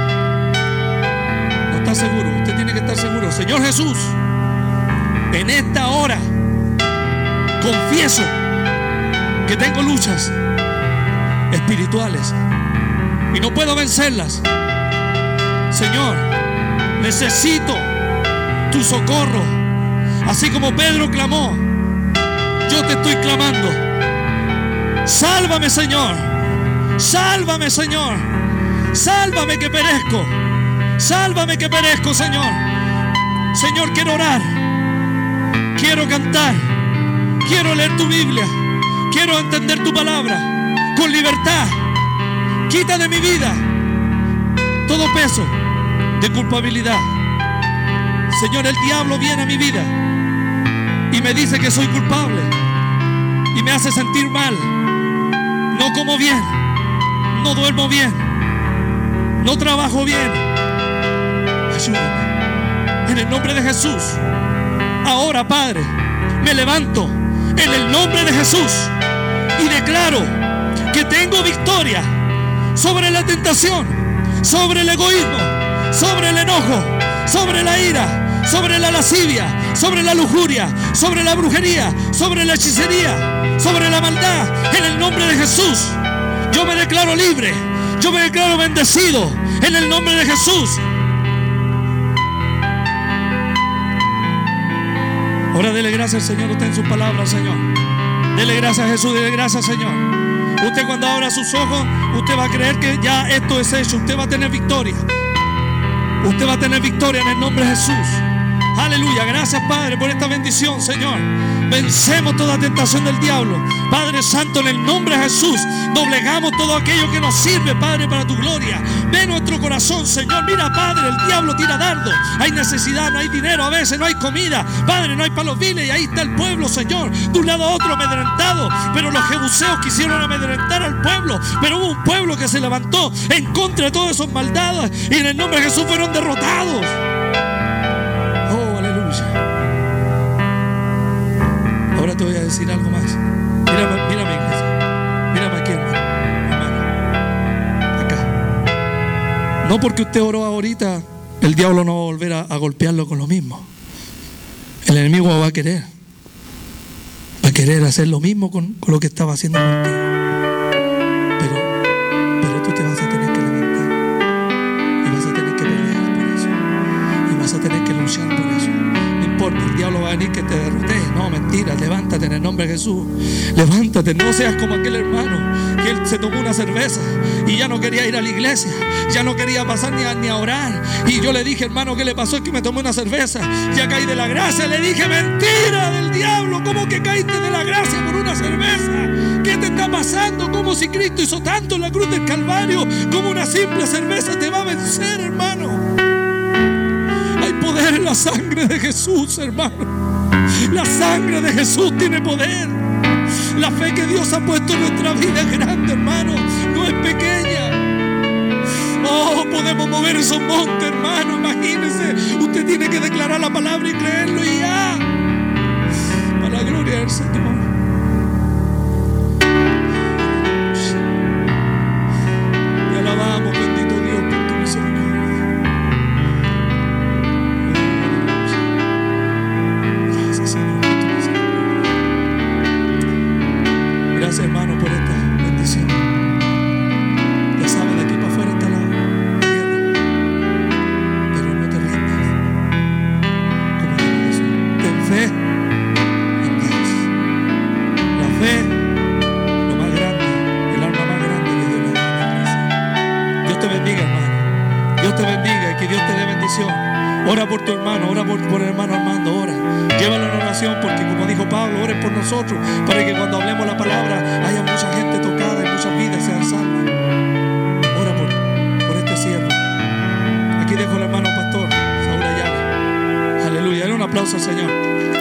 No está seguro, usted tiene que estar seguro. Señor Jesús, en esta hora confieso que tengo luchas espirituales y no puedo vencerlas. Señor, necesito tu socorro. Así como Pedro clamó, yo te estoy clamando. Sálvame, Señor. Sálvame, Señor. Sálvame que perezco. Sálvame que perezco, Señor. Señor, quiero orar. Quiero cantar. Quiero leer tu Biblia. Quiero entender tu palabra con libertad. Quita de mi vida todo peso de culpabilidad. Señor, el diablo viene a mi vida y me dice que soy culpable y me hace sentir mal. No como bien, no duermo bien, no trabajo bien. Ayúdame en el nombre de Jesús. Ahora, Padre, me levanto en el nombre de Jesús y declaro que tengo victoria sobre la tentación, sobre el egoísmo, sobre el enojo, sobre la ira, sobre la lascivia, sobre la lujuria, sobre la brujería, sobre la hechicería, sobre la maldad. En el nombre de Jesús, yo me declaro libre, yo me declaro bendecido en el nombre de Jesús. Ahora dele gracias al Señor, usted en sus palabras, Señor. Dele gracias a Jesús, dele gracias, Señor. Usted cuando abra sus ojos, usted va a creer que ya esto es hecho. Usted va a tener victoria. Usted va a tener victoria en el nombre de Jesús. Aleluya, gracias Padre por esta bendición, Señor. Vencemos toda tentación del diablo. Padre Santo, en el nombre de Jesús, doblegamos todo aquello que nos sirve, Padre, para tu gloria. Ve nuestro corazón, Señor. Mira, Padre, el diablo tira dardo. Hay necesidad, no hay dinero, a veces no hay comida. Padre, no hay palos viles y ahí está el pueblo, Señor. De un lado a otro amedrentado. Pero los jebuseos quisieron amedrentar al pueblo. Pero hubo un pueblo que se levantó en contra de todas esas maldades y en el nombre de Jesús fueron derrotados. Ahora te voy a decir algo más. Mírame, mírame, iglesia. Mírame aquí, hermano. hermano. No porque usted oró ahorita, el diablo no va a volver a, a golpearlo con lo mismo. El enemigo va a querer. Va a querer hacer lo mismo con, con lo que estaba haciendo contigo. Pero, pero tú te vas a tener que levantar. Y vas a tener que pelear por eso. Y vas a tener que luchar por eso. No importa, el diablo va a venir que te derrote. No, mentira, levántate en el nombre de Jesús. Levántate, no seas como aquel hermano que él se tomó una cerveza y ya no quería ir a la iglesia, ya no quería pasar ni a, ni a orar. Y yo le dije, hermano, ¿qué le pasó? Es que me tomé una cerveza, ya caí de la gracia. Le dije, mentira del diablo, ¿cómo que caíste de la gracia por una cerveza? ¿Qué te está pasando? Como si Cristo hizo tanto en la cruz del Calvario, como una simple cerveza te va a vencer, hermano. Hay poder en la sangre de Jesús, hermano. La sangre de Jesús tiene poder. La fe que Dios ha puesto en nuestra vida es grande, hermano, no es pequeña. Oh, podemos mover esos montes, hermano. Imagínese, usted tiene que declarar la palabra y creerlo y ya. Para la gloria del Señor. Te alabamos, bendito Dios, por tu misericordia. Gracias, Señor, por tu misericordia. Gracias, hermano, por esta bendición. Ya sabes, de aquí para afuera está la tierra, pero no te rindas. Como dijo Jesús, ten fe en Dios. La fe, lo más grande, el arma más grande que Dios le da a la iglesia. Dios te bendiga, hermano. Dios te bendiga y que Dios te dé bendición. Ora por tu hermano, ora por, por el hermano Armando, ora. Llévalo en oración porque, como dijo Pablo, oren por nosotros para que cuando hablemos la palabra haya mucha gente tocada y muchas vidas sean salvas. Ora por, por este siervo. Aquí dejo al hermano pastor Saúl Ayala. Aleluya. Dale un aplauso al Señor.